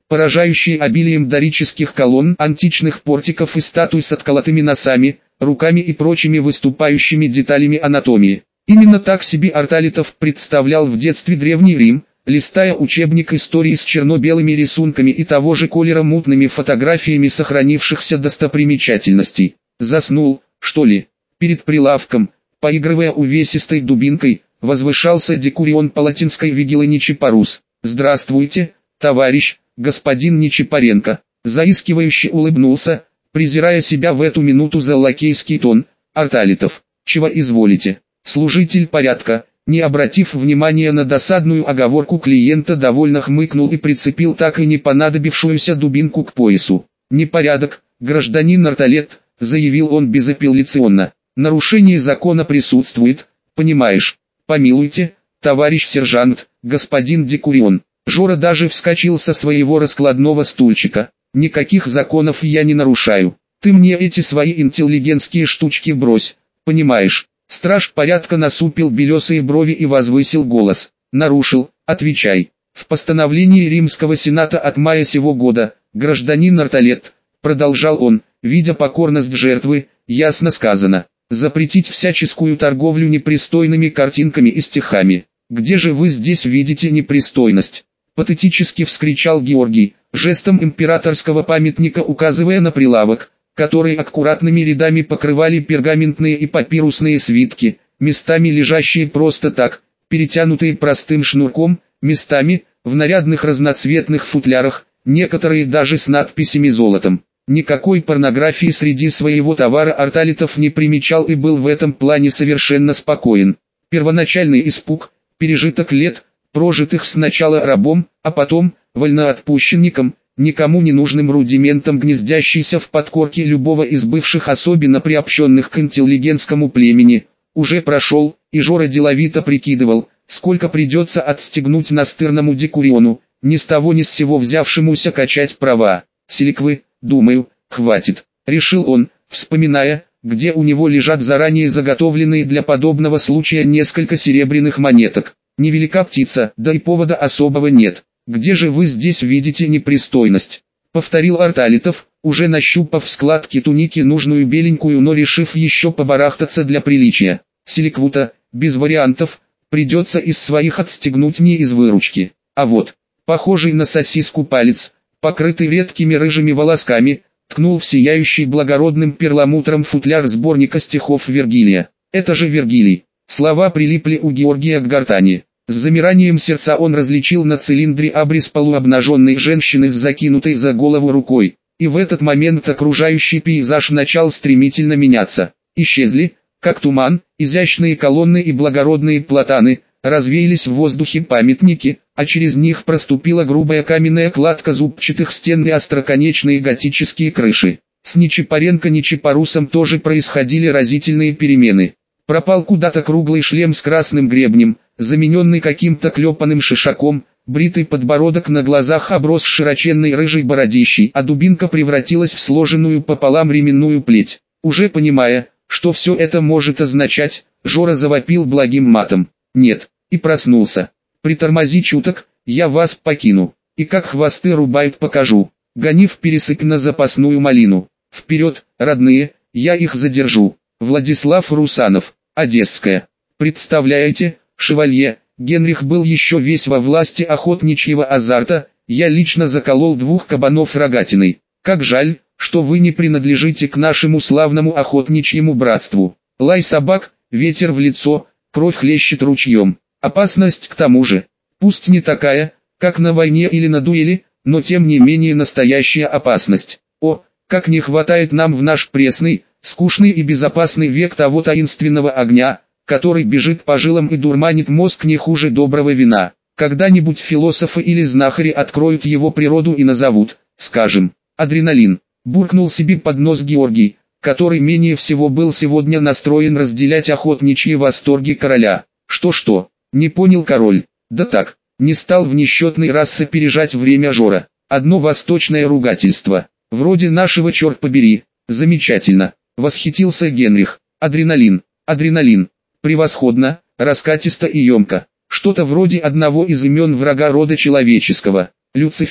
поражающие обилием дорических колонн, античных портиков и статуй с отколотыми носами, руками и прочими выступающими деталями анатомии. Именно так себе Арталитов представлял в детстве Древний Рим, листая учебник истории с черно-белыми рисунками и того же колера мутными фотографиями сохранившихся достопримечательностей. Заснул, что ли? Перед прилавком, поигрывая увесистой дубинкой, возвышался Декурион Палатинской вигилы Ничипорус. «Здравствуйте, товарищ, господин Ничипоренко», заискивающе улыбнулся, презирая себя в эту минуту за лакейский тон, Арталитов. «Чего изволите?» Служитель порядка, не обратив внимания на досадную оговорку клиента, довольно хмыкнул и прицепил так и не понадобившуюся дубинку к поясу. «Непорядок, гражданин Арталет», заявил он безапелляционно. «Нарушение закона присутствует, понимаешь? Помилуйте, товарищ сержант, господин Декурион». Жора даже вскочил со своего раскладного стульчика. «Никаких законов я не нарушаю. Ты мне эти свои интеллигентские штучки брось, понимаешь?» Страж порядка насупил белесые брови и возвысил голос. «Нарушил, отвечай. В постановлении Римского Сената от мая сего года, гражданин Арталет», продолжал он, видя покорность жертвы, ясно сказано, запретить всяческую торговлю непристойными картинками и стихами. «Где же вы здесь видите непристойность?» Патетически вскричал Георгий, жестом императорского памятника указывая на прилавок, которые аккуратными рядами покрывали пергаментные и папирусные свитки, местами лежащие просто так, перетянутые простым шнурком, местами, в нарядных разноцветных футлярах, некоторые даже с надписями золотом. Никакой порнографии среди своего товара Арталитов не примечал и был в этом плане совершенно спокоен. Первоначальный испуг, пережиток лет, прожитых сначала рабом, а потом, вольноотпущенником, никому не нужным рудиментом, гнездящийся в подкорке любого из бывших особенно приобщенных к интеллигентскому племени, уже прошел, и Жора деловито прикидывал, сколько придется отстегнуть настырному Декуриону, ни с того ни с сего взявшемуся качать права. «Селиквы, думаю, хватит», — решил он, вспоминая, где у него лежат заранее заготовленные для подобного случая несколько серебряных монеток. «Невелика птица, да и повода особого нет. Где же вы здесь видите непристойность?» — повторил Арталитов, уже нащупав в складке туники нужную беленькую, но решив еще побарахтаться для приличия. «Селиквута, без вариантов, придется из своих отстегнуть, не из выручки. А вот, похожий на сосиску палец, покрытый редкими рыжими волосками, ткнул в сияющий благородным перламутром футляр сборника стихов Вергилия. Это же Вергилий». Слова прилипли у Георгия к гортани. С замиранием сердца он различил на цилиндре абрис полуобнаженной женщины с закинутой за голову рукой. И в этот момент окружающий пейзаж начал стремительно меняться. Исчезли, как туман, изящные колонны и благородные платаны, развеялись в воздухе памятники, а через них проступила грубая каменная кладка зубчатых стен и остроконечные готические крыши. С Ничипоренко-Ничипорусом тоже происходили разительные перемены. Пропал куда-то круглый шлем с красным гребнем, замененный каким-то клепанным шишаком, бритый подбородок на глазах оброс широченной рыжей бородищей, а дубинка превратилась в сложенную пополам ременную плеть. Уже понимая, что все это может означать, Жора завопил благим матом. «Нет», и проснулся. «Притормози чуток, я вас покину, и как хвосты рубают покажу. Гони в пересыпь на запасную малину. Вперед, родные, я их задержу». Владислав Русанов, Одесская. Представляете, шевалье, Генрих был еще весь во власти охотничьего азарта, я лично заколол 2 кабанов рогатиной. Как жаль, что вы не принадлежите к нашему славному охотничьему братству. Лай собак, ветер в лицо, кровь хлещет ручьем. Опасность к тому же. Пусть не такая, как на войне или на дуэли, но тем не менее настоящая опасность. О, как не хватает нам в наш пресный, скучный и безопасный век того таинственного огня, который бежит по жилам и дурманит мозг не хуже доброго вина. Когда-нибудь философы или знахари откроют его природу и назовут, скажем, адреналин. Буркнул себе под нос Георгий, который менее всего был сегодня настроен разделять охотничьи восторги короля. Что-что, не понял король. Да так, не стал в несчетный раз сопережать время Жора. Одно восточное ругательство. Вроде нашего, черт побери. Замечательно. Восхитился Генрих. Адреналин, адреналин. Превосходно, раскатисто и емко. Что-то вроде одного из имен врага рода человеческого. Люцифер,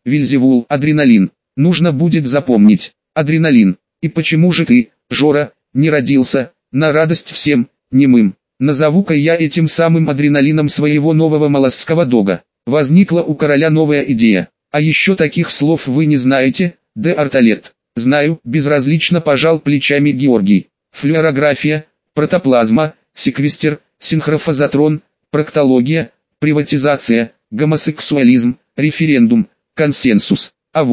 Вельзевул, адреналин. Нужно будет запомнить. Адреналин. И почему же ты, Жора, не родился, на радость всем, немым? Назову-ка я этим самым адреналином своего нового молосского дога. Возникла у короля новая идея. А еще таких слов вы не знаете, де Арталет? Знаю, безразлично пожал плечами Георгий. Флюорография, протоплазма, секвестр, синхрофазотрон, проктология, приватизация, гомосексуализм, референдум, консенсус.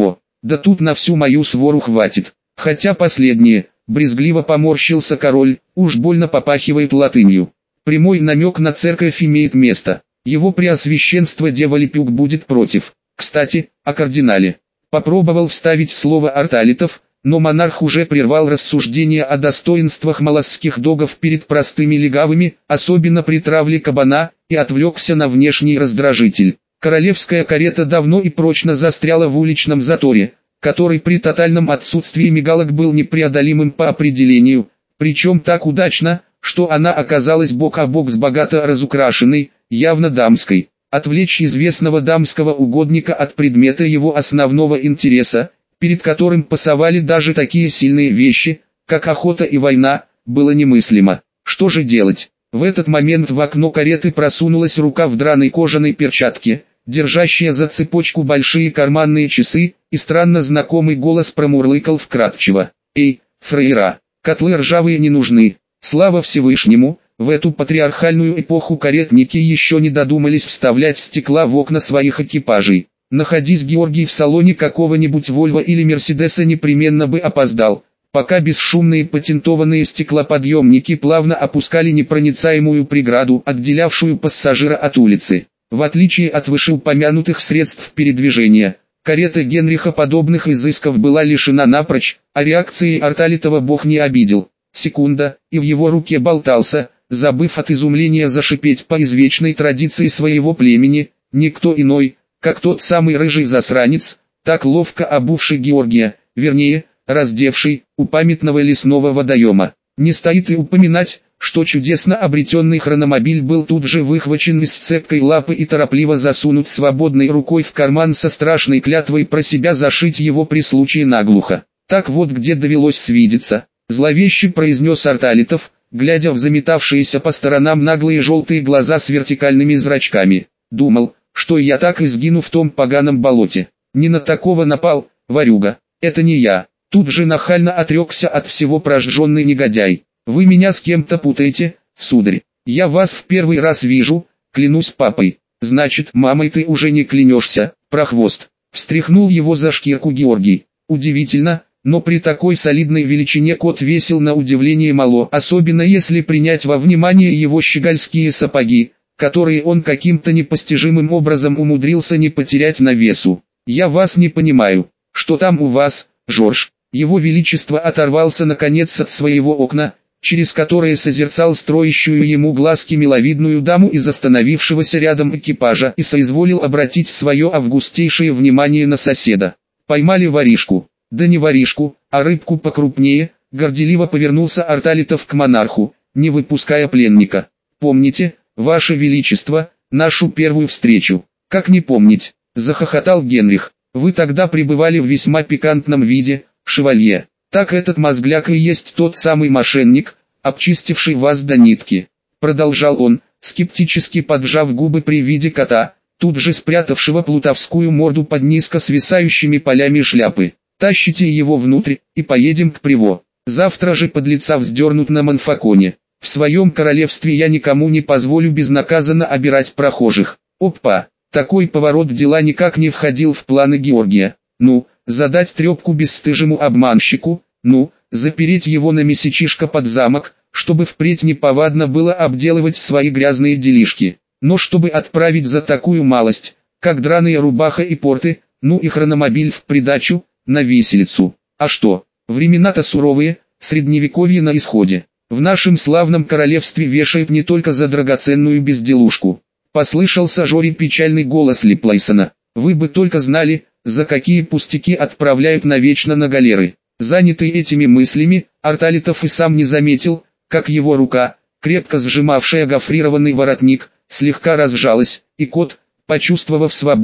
Да тут на всю мою свору хватит. Хотя последнее, брезгливо поморщился король, уж больно попахивает латынью. Прямой намек на церковь имеет место. Его преосвященство Дева Липюк будет против. Кстати, о кардинале. Попробовал вставить слово Арталитов, но монарх уже прервал рассуждения о достоинствах молосских догов перед простыми легавыми, особенно при травле кабана, и отвлекся на внешний раздражитель. Королевская карета давно и прочно застряла в уличном заторе, который при тотальном отсутствии мигалок был непреодолимым по определению, причем так удачно, что она оказалась бок о бок с богато разукрашенной, явно дамской. Отвлечь известного дамского угодника от предмета его основного интереса, перед которым пасовали даже такие сильные вещи, как охота и война, было немыслимо. Что же делать? В этот момент в окно кареты просунулась рука в драной кожаной перчатке, держащая за цепочку большие карманные часы, и странно знакомый голос промурлыкал вкратчиво: «Эй, фраера, котлы ржавые не нужны, слава Всевышнему». В эту патриархальную эпоху каретники еще не додумались вставлять стекла в окна своих экипажей. Находись Георгий в салоне какого-нибудь Вольво или Мерседеса, непременно бы опоздал, пока бесшумные патентованные стеклоподъемники плавно опускали непроницаемую преграду, отделявшую пассажира от улицы. В отличие от вышеупомянутых средств передвижения, карета Генриха подобных изысков была лишена напрочь, а реакцией Арталитова бог не обидел. Секунда, и в его руке болтался, забыв от изумления зашипеть по извечной традиции своего племени, никто иной, как тот самый рыжий засранец, так ловко обувший Георгия, вернее, раздевший, у памятного лесного водоема. Не стоит и упоминать, что чудесно обретенный хрономобиль был тут же выхвачен из цепкой лапы и торопливо засунут свободной рукой в карман со страшной клятвой про себя зашить его при случае наглухо. Так вот где довелось свидеться, зловеще произнес Арталитов, глядя в заметавшиеся по сторонам наглые желтые глаза с вертикальными зрачками. Думал, что я так и сгину в том поганом болоте. Не на такого напал, ворюга. Это не я. Тут же нахально отрекся от всего прожженный негодяй. Вы меня с кем-то путаете, сударь. Я вас в первый раз вижу, клянусь папой. Значит, мамой ты уже не клянешься, прохвост. Встряхнул его за шкирку Георгий. Удивительно, но при такой солидной величине кот весил на удивление мало, особенно если принять во внимание его щегольские сапоги, которые он каким-то непостижимым образом умудрился не потерять на весу. «Я вас не понимаю. Что там у вас, Жорж?» Его Величество оторвался наконец от своего окна, через которое созерцал строящую ему глазки миловидную даму из остановившегося рядом экипажа, и соизволил обратить свое августейшее внимание на соседа. «Поймали воришку». «Да не воришку, а рыбку покрупнее», горделиво повернулся Арталитов к монарху, не выпуская пленника. «Помните, Ваше Величество, нашу первую встречу?» «Как не помнить?» — захохотал Генрих. «Вы тогда пребывали в весьма пикантном виде, шевалье. Так этот мозгляк и есть тот самый мошенник, обчистивший вас до нитки», — продолжал он, скептически поджав губы при виде кота, тут же спрятавшего плутовскую морду под низко свисающими полями шляпы. «Тащите его внутрь, и поедем к Приво. Завтра же подлеца вздернут на Монфаконе. В своем королевстве я никому не позволю безнаказанно обирать прохожих». Опа! Такой поворот дела никак не входил в планы Георгия. Задать трепку бесстыжему обманщику, запереть его на месячишко под замок, чтобы впредь неповадно было обделывать свои грязные делишки. Но чтобы отправить за такую малость, как драная рубаха и порты, и хрономобиль в придачу, на виселицу. А что, времена-то суровые, средневековье на исходе. В нашем славном королевстве вешают не только за драгоценную безделушку. Послышался Жоре печальный голос Липлайсона. Вы бы только знали, за какие пустяки отправляют навечно на галеры. Занятый этими мыслями, Арталитов и сам не заметил, как его рука, крепко сжимавшая гофрированный воротник, слегка разжалась, и кот, почувствовав свободу,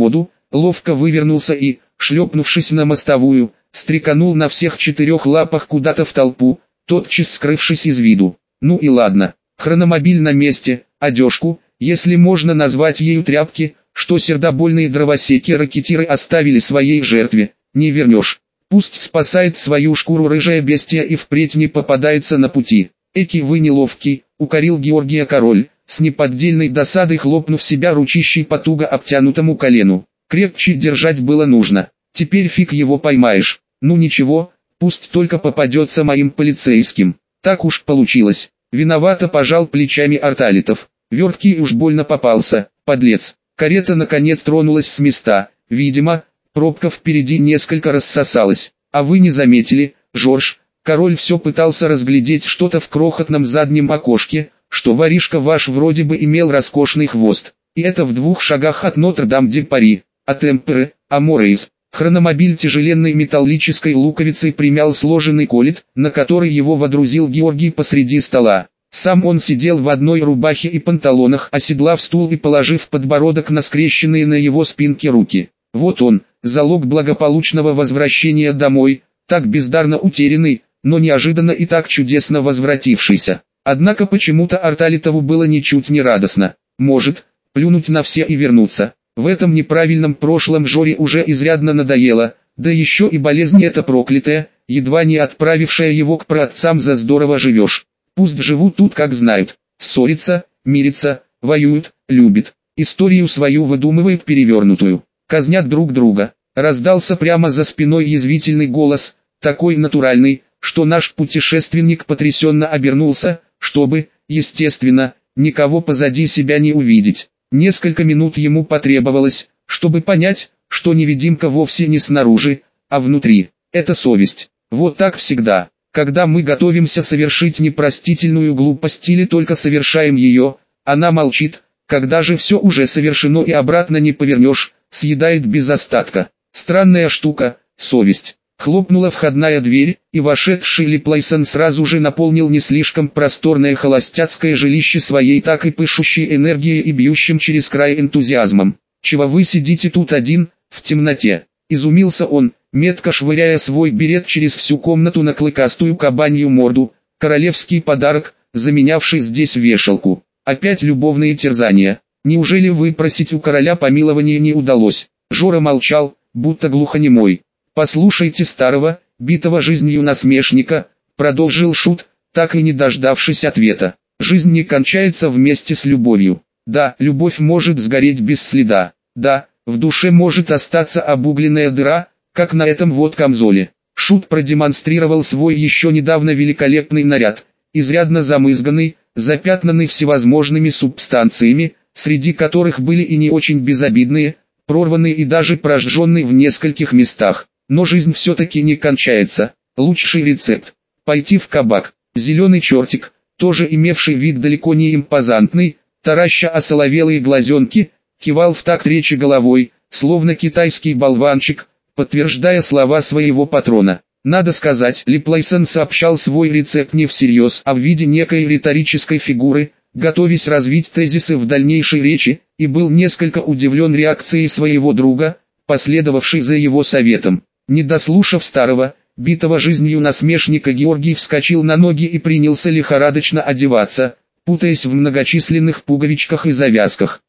ловко вывернулся и, шлепнувшись на мостовую, стреканул на всех 4 лапах куда-то в толпу, тотчас скрывшись из виду. Ну и ладно, хрономобиль на месте, одежку, если можно назвать ею тряпки, что сердобольные дровосеки-ракетиры оставили своей жертве, не вернешь. Пусть спасает свою шкуру рыжая бестия и впредь не попадается на пути. Эки вы неловкий, укорил Георгия король, с неподдельной досадой хлопнув себя ручищей по туго обтянутому колену. Крепче держать было нужно. Теперь фиг его поймаешь. Ну ничего, пусть только попадется моим полицейским. Так уж получилось. Виновато пожал плечами Арталитов. Верткий уж больно попался, подлец. Карета наконец тронулась с места. Видимо, пробка впереди несколько рассосалась. А вы не заметили, Жорж? Король все пытался разглядеть что-то в крохотном заднем окошке, что воришка ваш вроде бы имел роскошный хвост. И это в 2 шагах от Нотр-Дам-де-Пари, от Эмпере, Аморейс. Хрономобиль тяжеленной металлической луковицей примял сложенный колет, на который его водрузил Георгий посреди стола. Сам он сидел в одной рубахе и панталонах, оседлав стул и положив подбородок на скрещенные на его спинке руки. Вот он, залог благополучного возвращения домой, так бездарно утерянный, но неожиданно и так чудесно возвратившийся. Однако почему-то Арталитову было ничуть не радостно. Может, плюнуть на все и вернуться. В этом неправильном прошлом Жоре уже изрядно надоело, да еще и болезнь эта проклятая, едва не отправившая его к праотцам за здорово живешь. Пусть живут тут как знают, ссорятся, мирятся, воюют, любят. Историю свою выдумывают перевернутую, казнят друг друга. Раздался прямо за спиной язвительный голос, такой натуральный, что наш путешественник потрясенно обернулся, чтобы, естественно, никого позади себя не увидеть. Несколько минут ему потребовалось, чтобы понять, что невидимка вовсе не снаружи, а внутри. Это совесть. Вот так всегда. Когда мы готовимся совершить непростительную глупость или только совершаем ее, она молчит. Когда же все уже совершено и обратно не повернешь, съедает без остатка. Странная штука, совесть. Хлопнула входная дверь, и вошедший Липлайсон сразу же наполнил не слишком просторное холостяцкое жилище своей так и пышущей энергией и бьющим через край энтузиазмом. «Чего вы сидите тут один, в темноте?» — изумился он, метко швыряя свой берет через всю комнату на клыкастую кабанью морду, королевский подарок, заменявший здесь вешалку. Опять любовные терзания. Неужели выпросить у короля помилования не удалось? Жора молчал, будто глухонемой. «Послушайте старого, битого жизнью насмешника», — продолжил шут, так и не дождавшись ответа. «Жизнь не кончается вместе с любовью. Да, любовь может сгореть без следа. Да, в душе может остаться обугленная дыра, как на этом вот камзоле». Шут продемонстрировал свой еще недавно великолепный наряд, изрядно замызганный, запятнанный всевозможными субстанциями, среди которых были и не очень безобидные, прорванные и даже прожженные в нескольких местах. Но жизнь все-таки не кончается. Лучший рецепт – пойти в кабак. Зеленый чертик, тоже имевший вид далеко не импозантный, тараща осоловелые глазенки, кивал в такт речи головой, словно китайский болванчик, подтверждая слова своего патрона. Надо сказать, Липлайсон сообщал свой рецепт не всерьез, а в виде некой риторической фигуры, готовясь развить тезисы в дальнейшей речи, и был несколько удивлен реакцией своего друга, последовавшей за его советом. Не дослушав старого, битого жизнью насмешника, Георгий вскочил на ноги и принялся лихорадочно одеваться, путаясь в многочисленных пуговичках и завязках.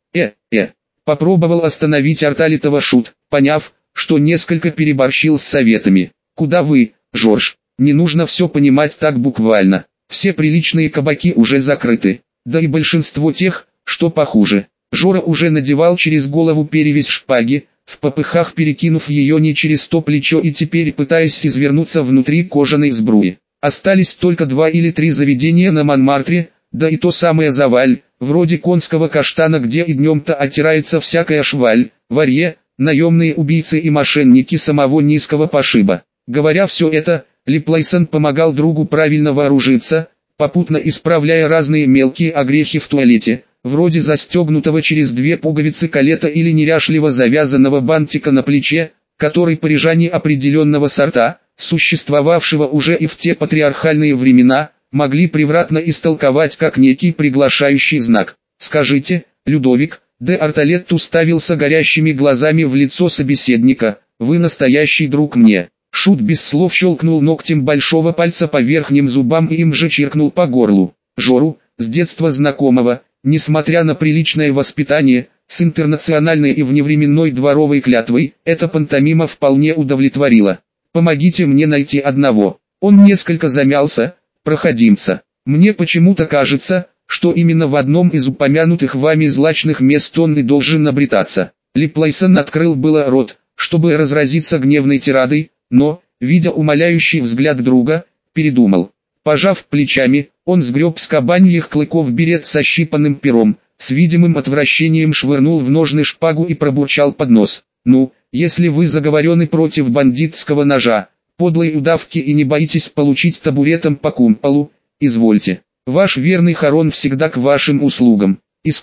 Попробовал остановить Арталитова шут, поняв, что несколько переборщил с советами. «Куда вы, Жорж? Не нужно все понимать так буквально. Все приличные кабаки уже закрыты, да и большинство тех, что похуже». Жора уже надевал через голову перевязь шпаги, в попыхах перекинув ее не через то плечо и теперь пытаясь извернуться внутри кожаной сбруи. Остались только 2 или 3 заведения на Монмартре, да и то самое заваль, вроде конского каштана, где и днем-то отирается всякая шваль, варье, наемные убийцы и мошенники самого низкого пошиба. Говоря все это, Липлайсон помогал другу правильно вооружиться, попутно исправляя разные мелкие огрехи в туалете, вроде застегнутого через 2 пуговицы колета или неряшливо завязанного бантика на плече, который парижане определенного сорта, существовавшего уже и в те патриархальные времена, могли превратно истолковать как некий приглашающий знак. «Скажите, Людовик, Де Арталет уставился горящими глазами в лицо собеседника. «Вы настоящий друг мне». Шут без слов щелкнул ногтем большого пальца по верхним зубам и им же чиркнул по горлу. Жору, с детства знакомого, несмотря на приличное воспитание, с интернациональной и вневременной дворовой клятвой, эта пантомима вполне удовлетворила. «Помогите мне найти одного». Он несколько замялся, проходимца. «Мне почему-то кажется, что именно в одном из упомянутых вами злачных мест он и должен обретаться». Липлайсон открыл было рот, чтобы разразиться гневной тирадой, но, видя умоляющий взгляд друга, передумал. Пожав плечами, он сгреб с кабаньих клыков берет со щипанным пером, с видимым отвращением швырнул в ножны шпагу и пробурчал под нос. «Ну, если вы заговорены против бандитского ножа, подлой удавки и не боитесь получить табуретом по кумполу, извольте. Ваш верный Харон всегда к вашим услугам».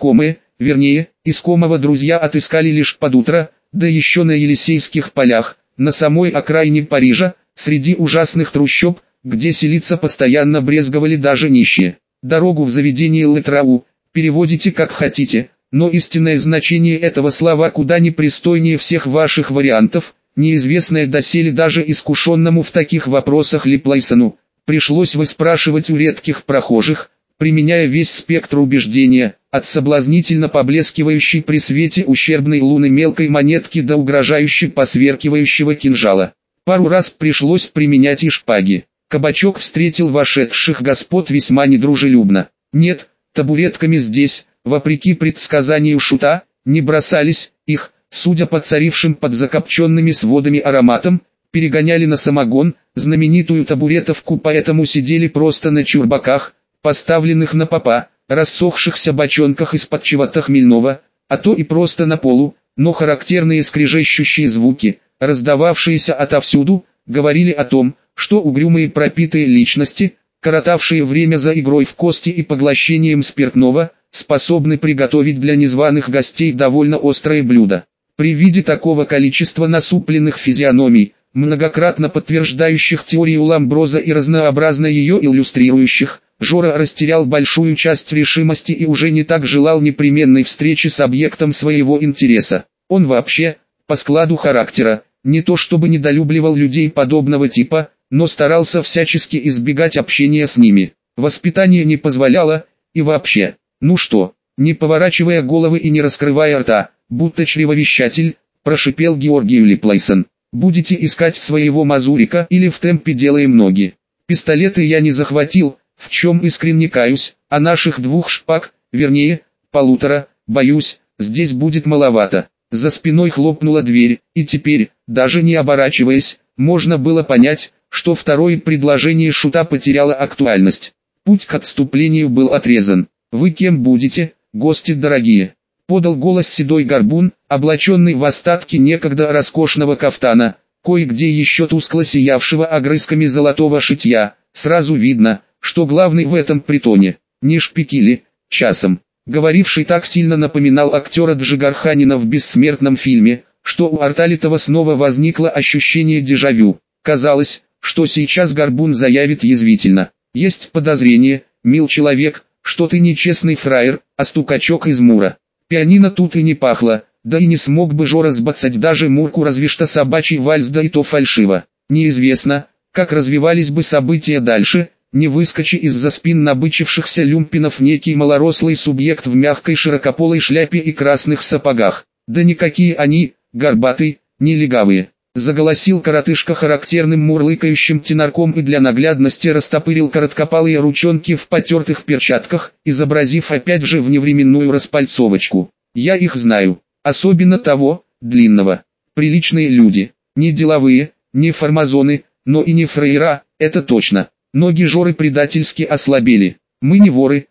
Искомого друзья отыскали лишь под утро, да еще на Елисейских полях, на самой окраине Парижа, среди ужасных трущоб, где селиться постоянно брезговали даже нищие. Дорогу в заведение Летрау переводите как хотите, но истинное значение этого слова куда непристойнее всех ваших вариантов, неизвестное доселе даже искушенному в таких вопросах Липлайсону. Пришлось выспрашивать у редких прохожих, применяя весь спектр убеждения, от соблазнительно поблескивающей при свете ущербной луны мелкой монетки до угрожающе посверкивающего кинжала. Пару раз пришлось применять и шпаги. Кабачок встретил вошедших господ весьма недружелюбно. Нет, табуретками здесь, вопреки предсказанию Шута, не бросались, их, судя по царившим под закопченными сводами ароматам, перегоняли на самогон, знаменитую табуретовку, поэтому сидели просто на чурбаках, поставленных на попа, рассохшихся бочонках из-под чего-то хмельного, а то и просто на полу, но характерные скрежещущие звуки, раздававшиеся отовсюду, говорили о том, что угрюмые пропитые личности, коротавшие время за игрой в кости и поглощением спиртного, способны приготовить для незваных гостей довольно острое блюдо. При виде такого количества насупленных физиономий, многократно подтверждающих теорию Ламброза и разнообразно ее иллюстрирующих, Жора растерял большую часть решимости и уже не так желал непременной встречи с объектом своего интереса. Он вообще, по складу характера, не то чтобы недолюбливал людей подобного типа, но старался всячески избегать общения с ними. Воспитание не позволяло, и вообще, ну что, не поворачивая головы и не раскрывая рта, будто чревовещатель, прошипел Георгий Липлайсон. «Будете искать своего мазурика или в темпе делаем ноги. Пистолеты я не захватил, в чем искренне каюсь, а наших 2 шпаг, вернее, 1,5, боюсь, здесь будет маловато». За спиной хлопнула дверь, и теперь, даже не оборачиваясь, можно было понять, что второе предложение Шута потеряло актуальность. Путь к отступлению был отрезан. «Вы кем будете, гости дорогие?» — подал голос седой горбун, облаченный в остатки некогда роскошного кафтана, кое-где еще тускло сиявшего огрызками золотого шитья. Сразу видно, что главный в этом притоне, не шпикили, часом. Говоривший так сильно напоминал актера Джигарханина в бессмертном фильме, что у Арталитова снова возникло ощущение дежавю. Казалось, что сейчас горбун заявит язвительно: «Есть подозрение, мил человек, что ты нечестный фраер, а стукачок из Мура». Пианино тут и не пахло, да и не смог бы Жора сбацать даже Мурку, разве что собачий вальс, да и то фальшиво. Неизвестно, как развивались бы события дальше, не выскочи из-за спин набычившихся люмпинов некий малорослый субъект в мягкой широкополой шляпе и красных сапогах. «Да никакие они, горбатый, не легавые», — заголосил коротышка характерным мурлыкающим тенорком и для наглядности растопырил короткопалые ручонки в потертых перчатках, изобразив опять же вневременную распальцовочку. «Я их знаю, особенно того, длинного. Приличные люди, не деловые, не формазоны, но и не фраера, это точно». Ноги Жоры предательски ослабели. «Мы не воры,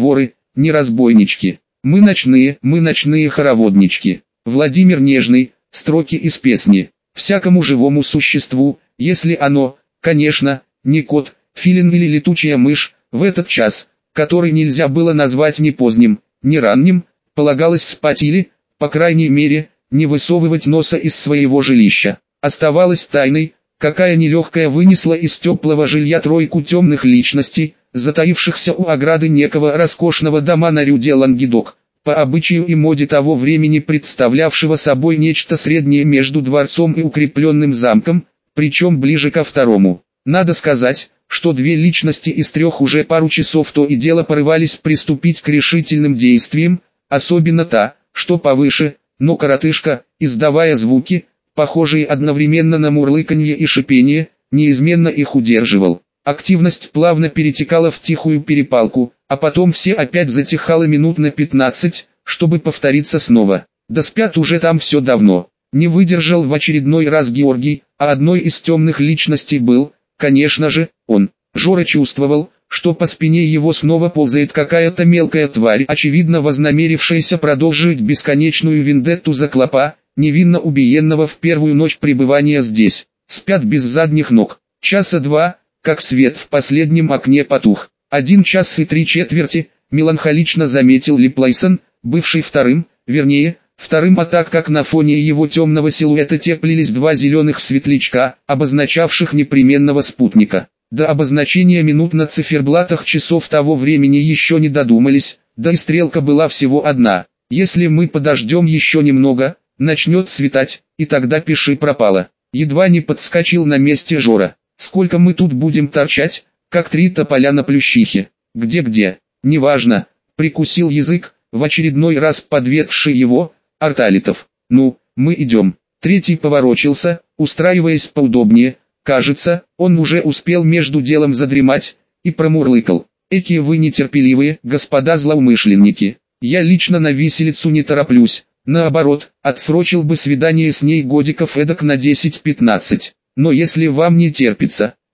не разбойнички. Мы ночные хороводнички». Владимир Нежный, строки из песни. «Всякому живому существу, если оно, конечно, не кот, филин или летучая мышь, в этот час, который нельзя было назвать ни поздним, ни ранним, полагалось спать или, по крайней мере, не высовывать носа из своего жилища. Оставалось тайной, какая нелегкая вынесла из теплого жилья тройку темных личностей, затаившихся у ограды некого роскошного дома на Рю де Лангедок, по обычаю и моде того времени представлявшего собой нечто среднее между дворцом и укрепленным замком, причем ближе ко второму. Надо сказать, что две личности из трех уже пару часов то и дело порывались приступить к решительным действиям, особенно та, что повыше, но коротышка, издавая звуки, похожие одновременно на мурлыканье и шипение, неизменно их удерживал. Активность плавно перетекала в тихую перепалку, а потом все опять затихало минут на 15, чтобы повториться снова. Да спят уже там все давно. Не выдержал в очередной раз Георгий, а одной из темных личностей был, конечно же, он. Жора чувствовал, что по спине его снова ползает какая-то мелкая тварь, очевидно вознамерившаяся продолжить бесконечную вендетту за клопа, невинно убиенного в первую ночь пребывания здесь. Спят без задних ног. Часа два, как свет в последнем окне потух. 1 час и 3/4, меланхолично заметил Липлайсон, бывший вторым, а так как на фоне его темного силуэта теплились два зеленых светлячка, обозначавших непременного спутника. До обозначения минут на циферблатах часов того времени еще не додумались, да и стрелка была всего одна. Если мы подождем еще немного, начнет светать, и тогда пиши пропало. Едва не подскочил на месте Жора. Сколько мы тут будем торчать, как 3 тополя на плющихе. Где, неважно, прикусил язык, в очередной раз подведший его, Арталитов. Ну, мы идем. Третий поворочился, устраиваясь поудобнее. Кажется, он уже успел между делом задремать, и промурлыкал. Экие вы нетерпеливые, господа злоумышленники. Я лично на виселицу не тороплюсь. Наоборот, отсрочил бы свидание с ней годиков эдак на 10-15. Но если вам не терпится,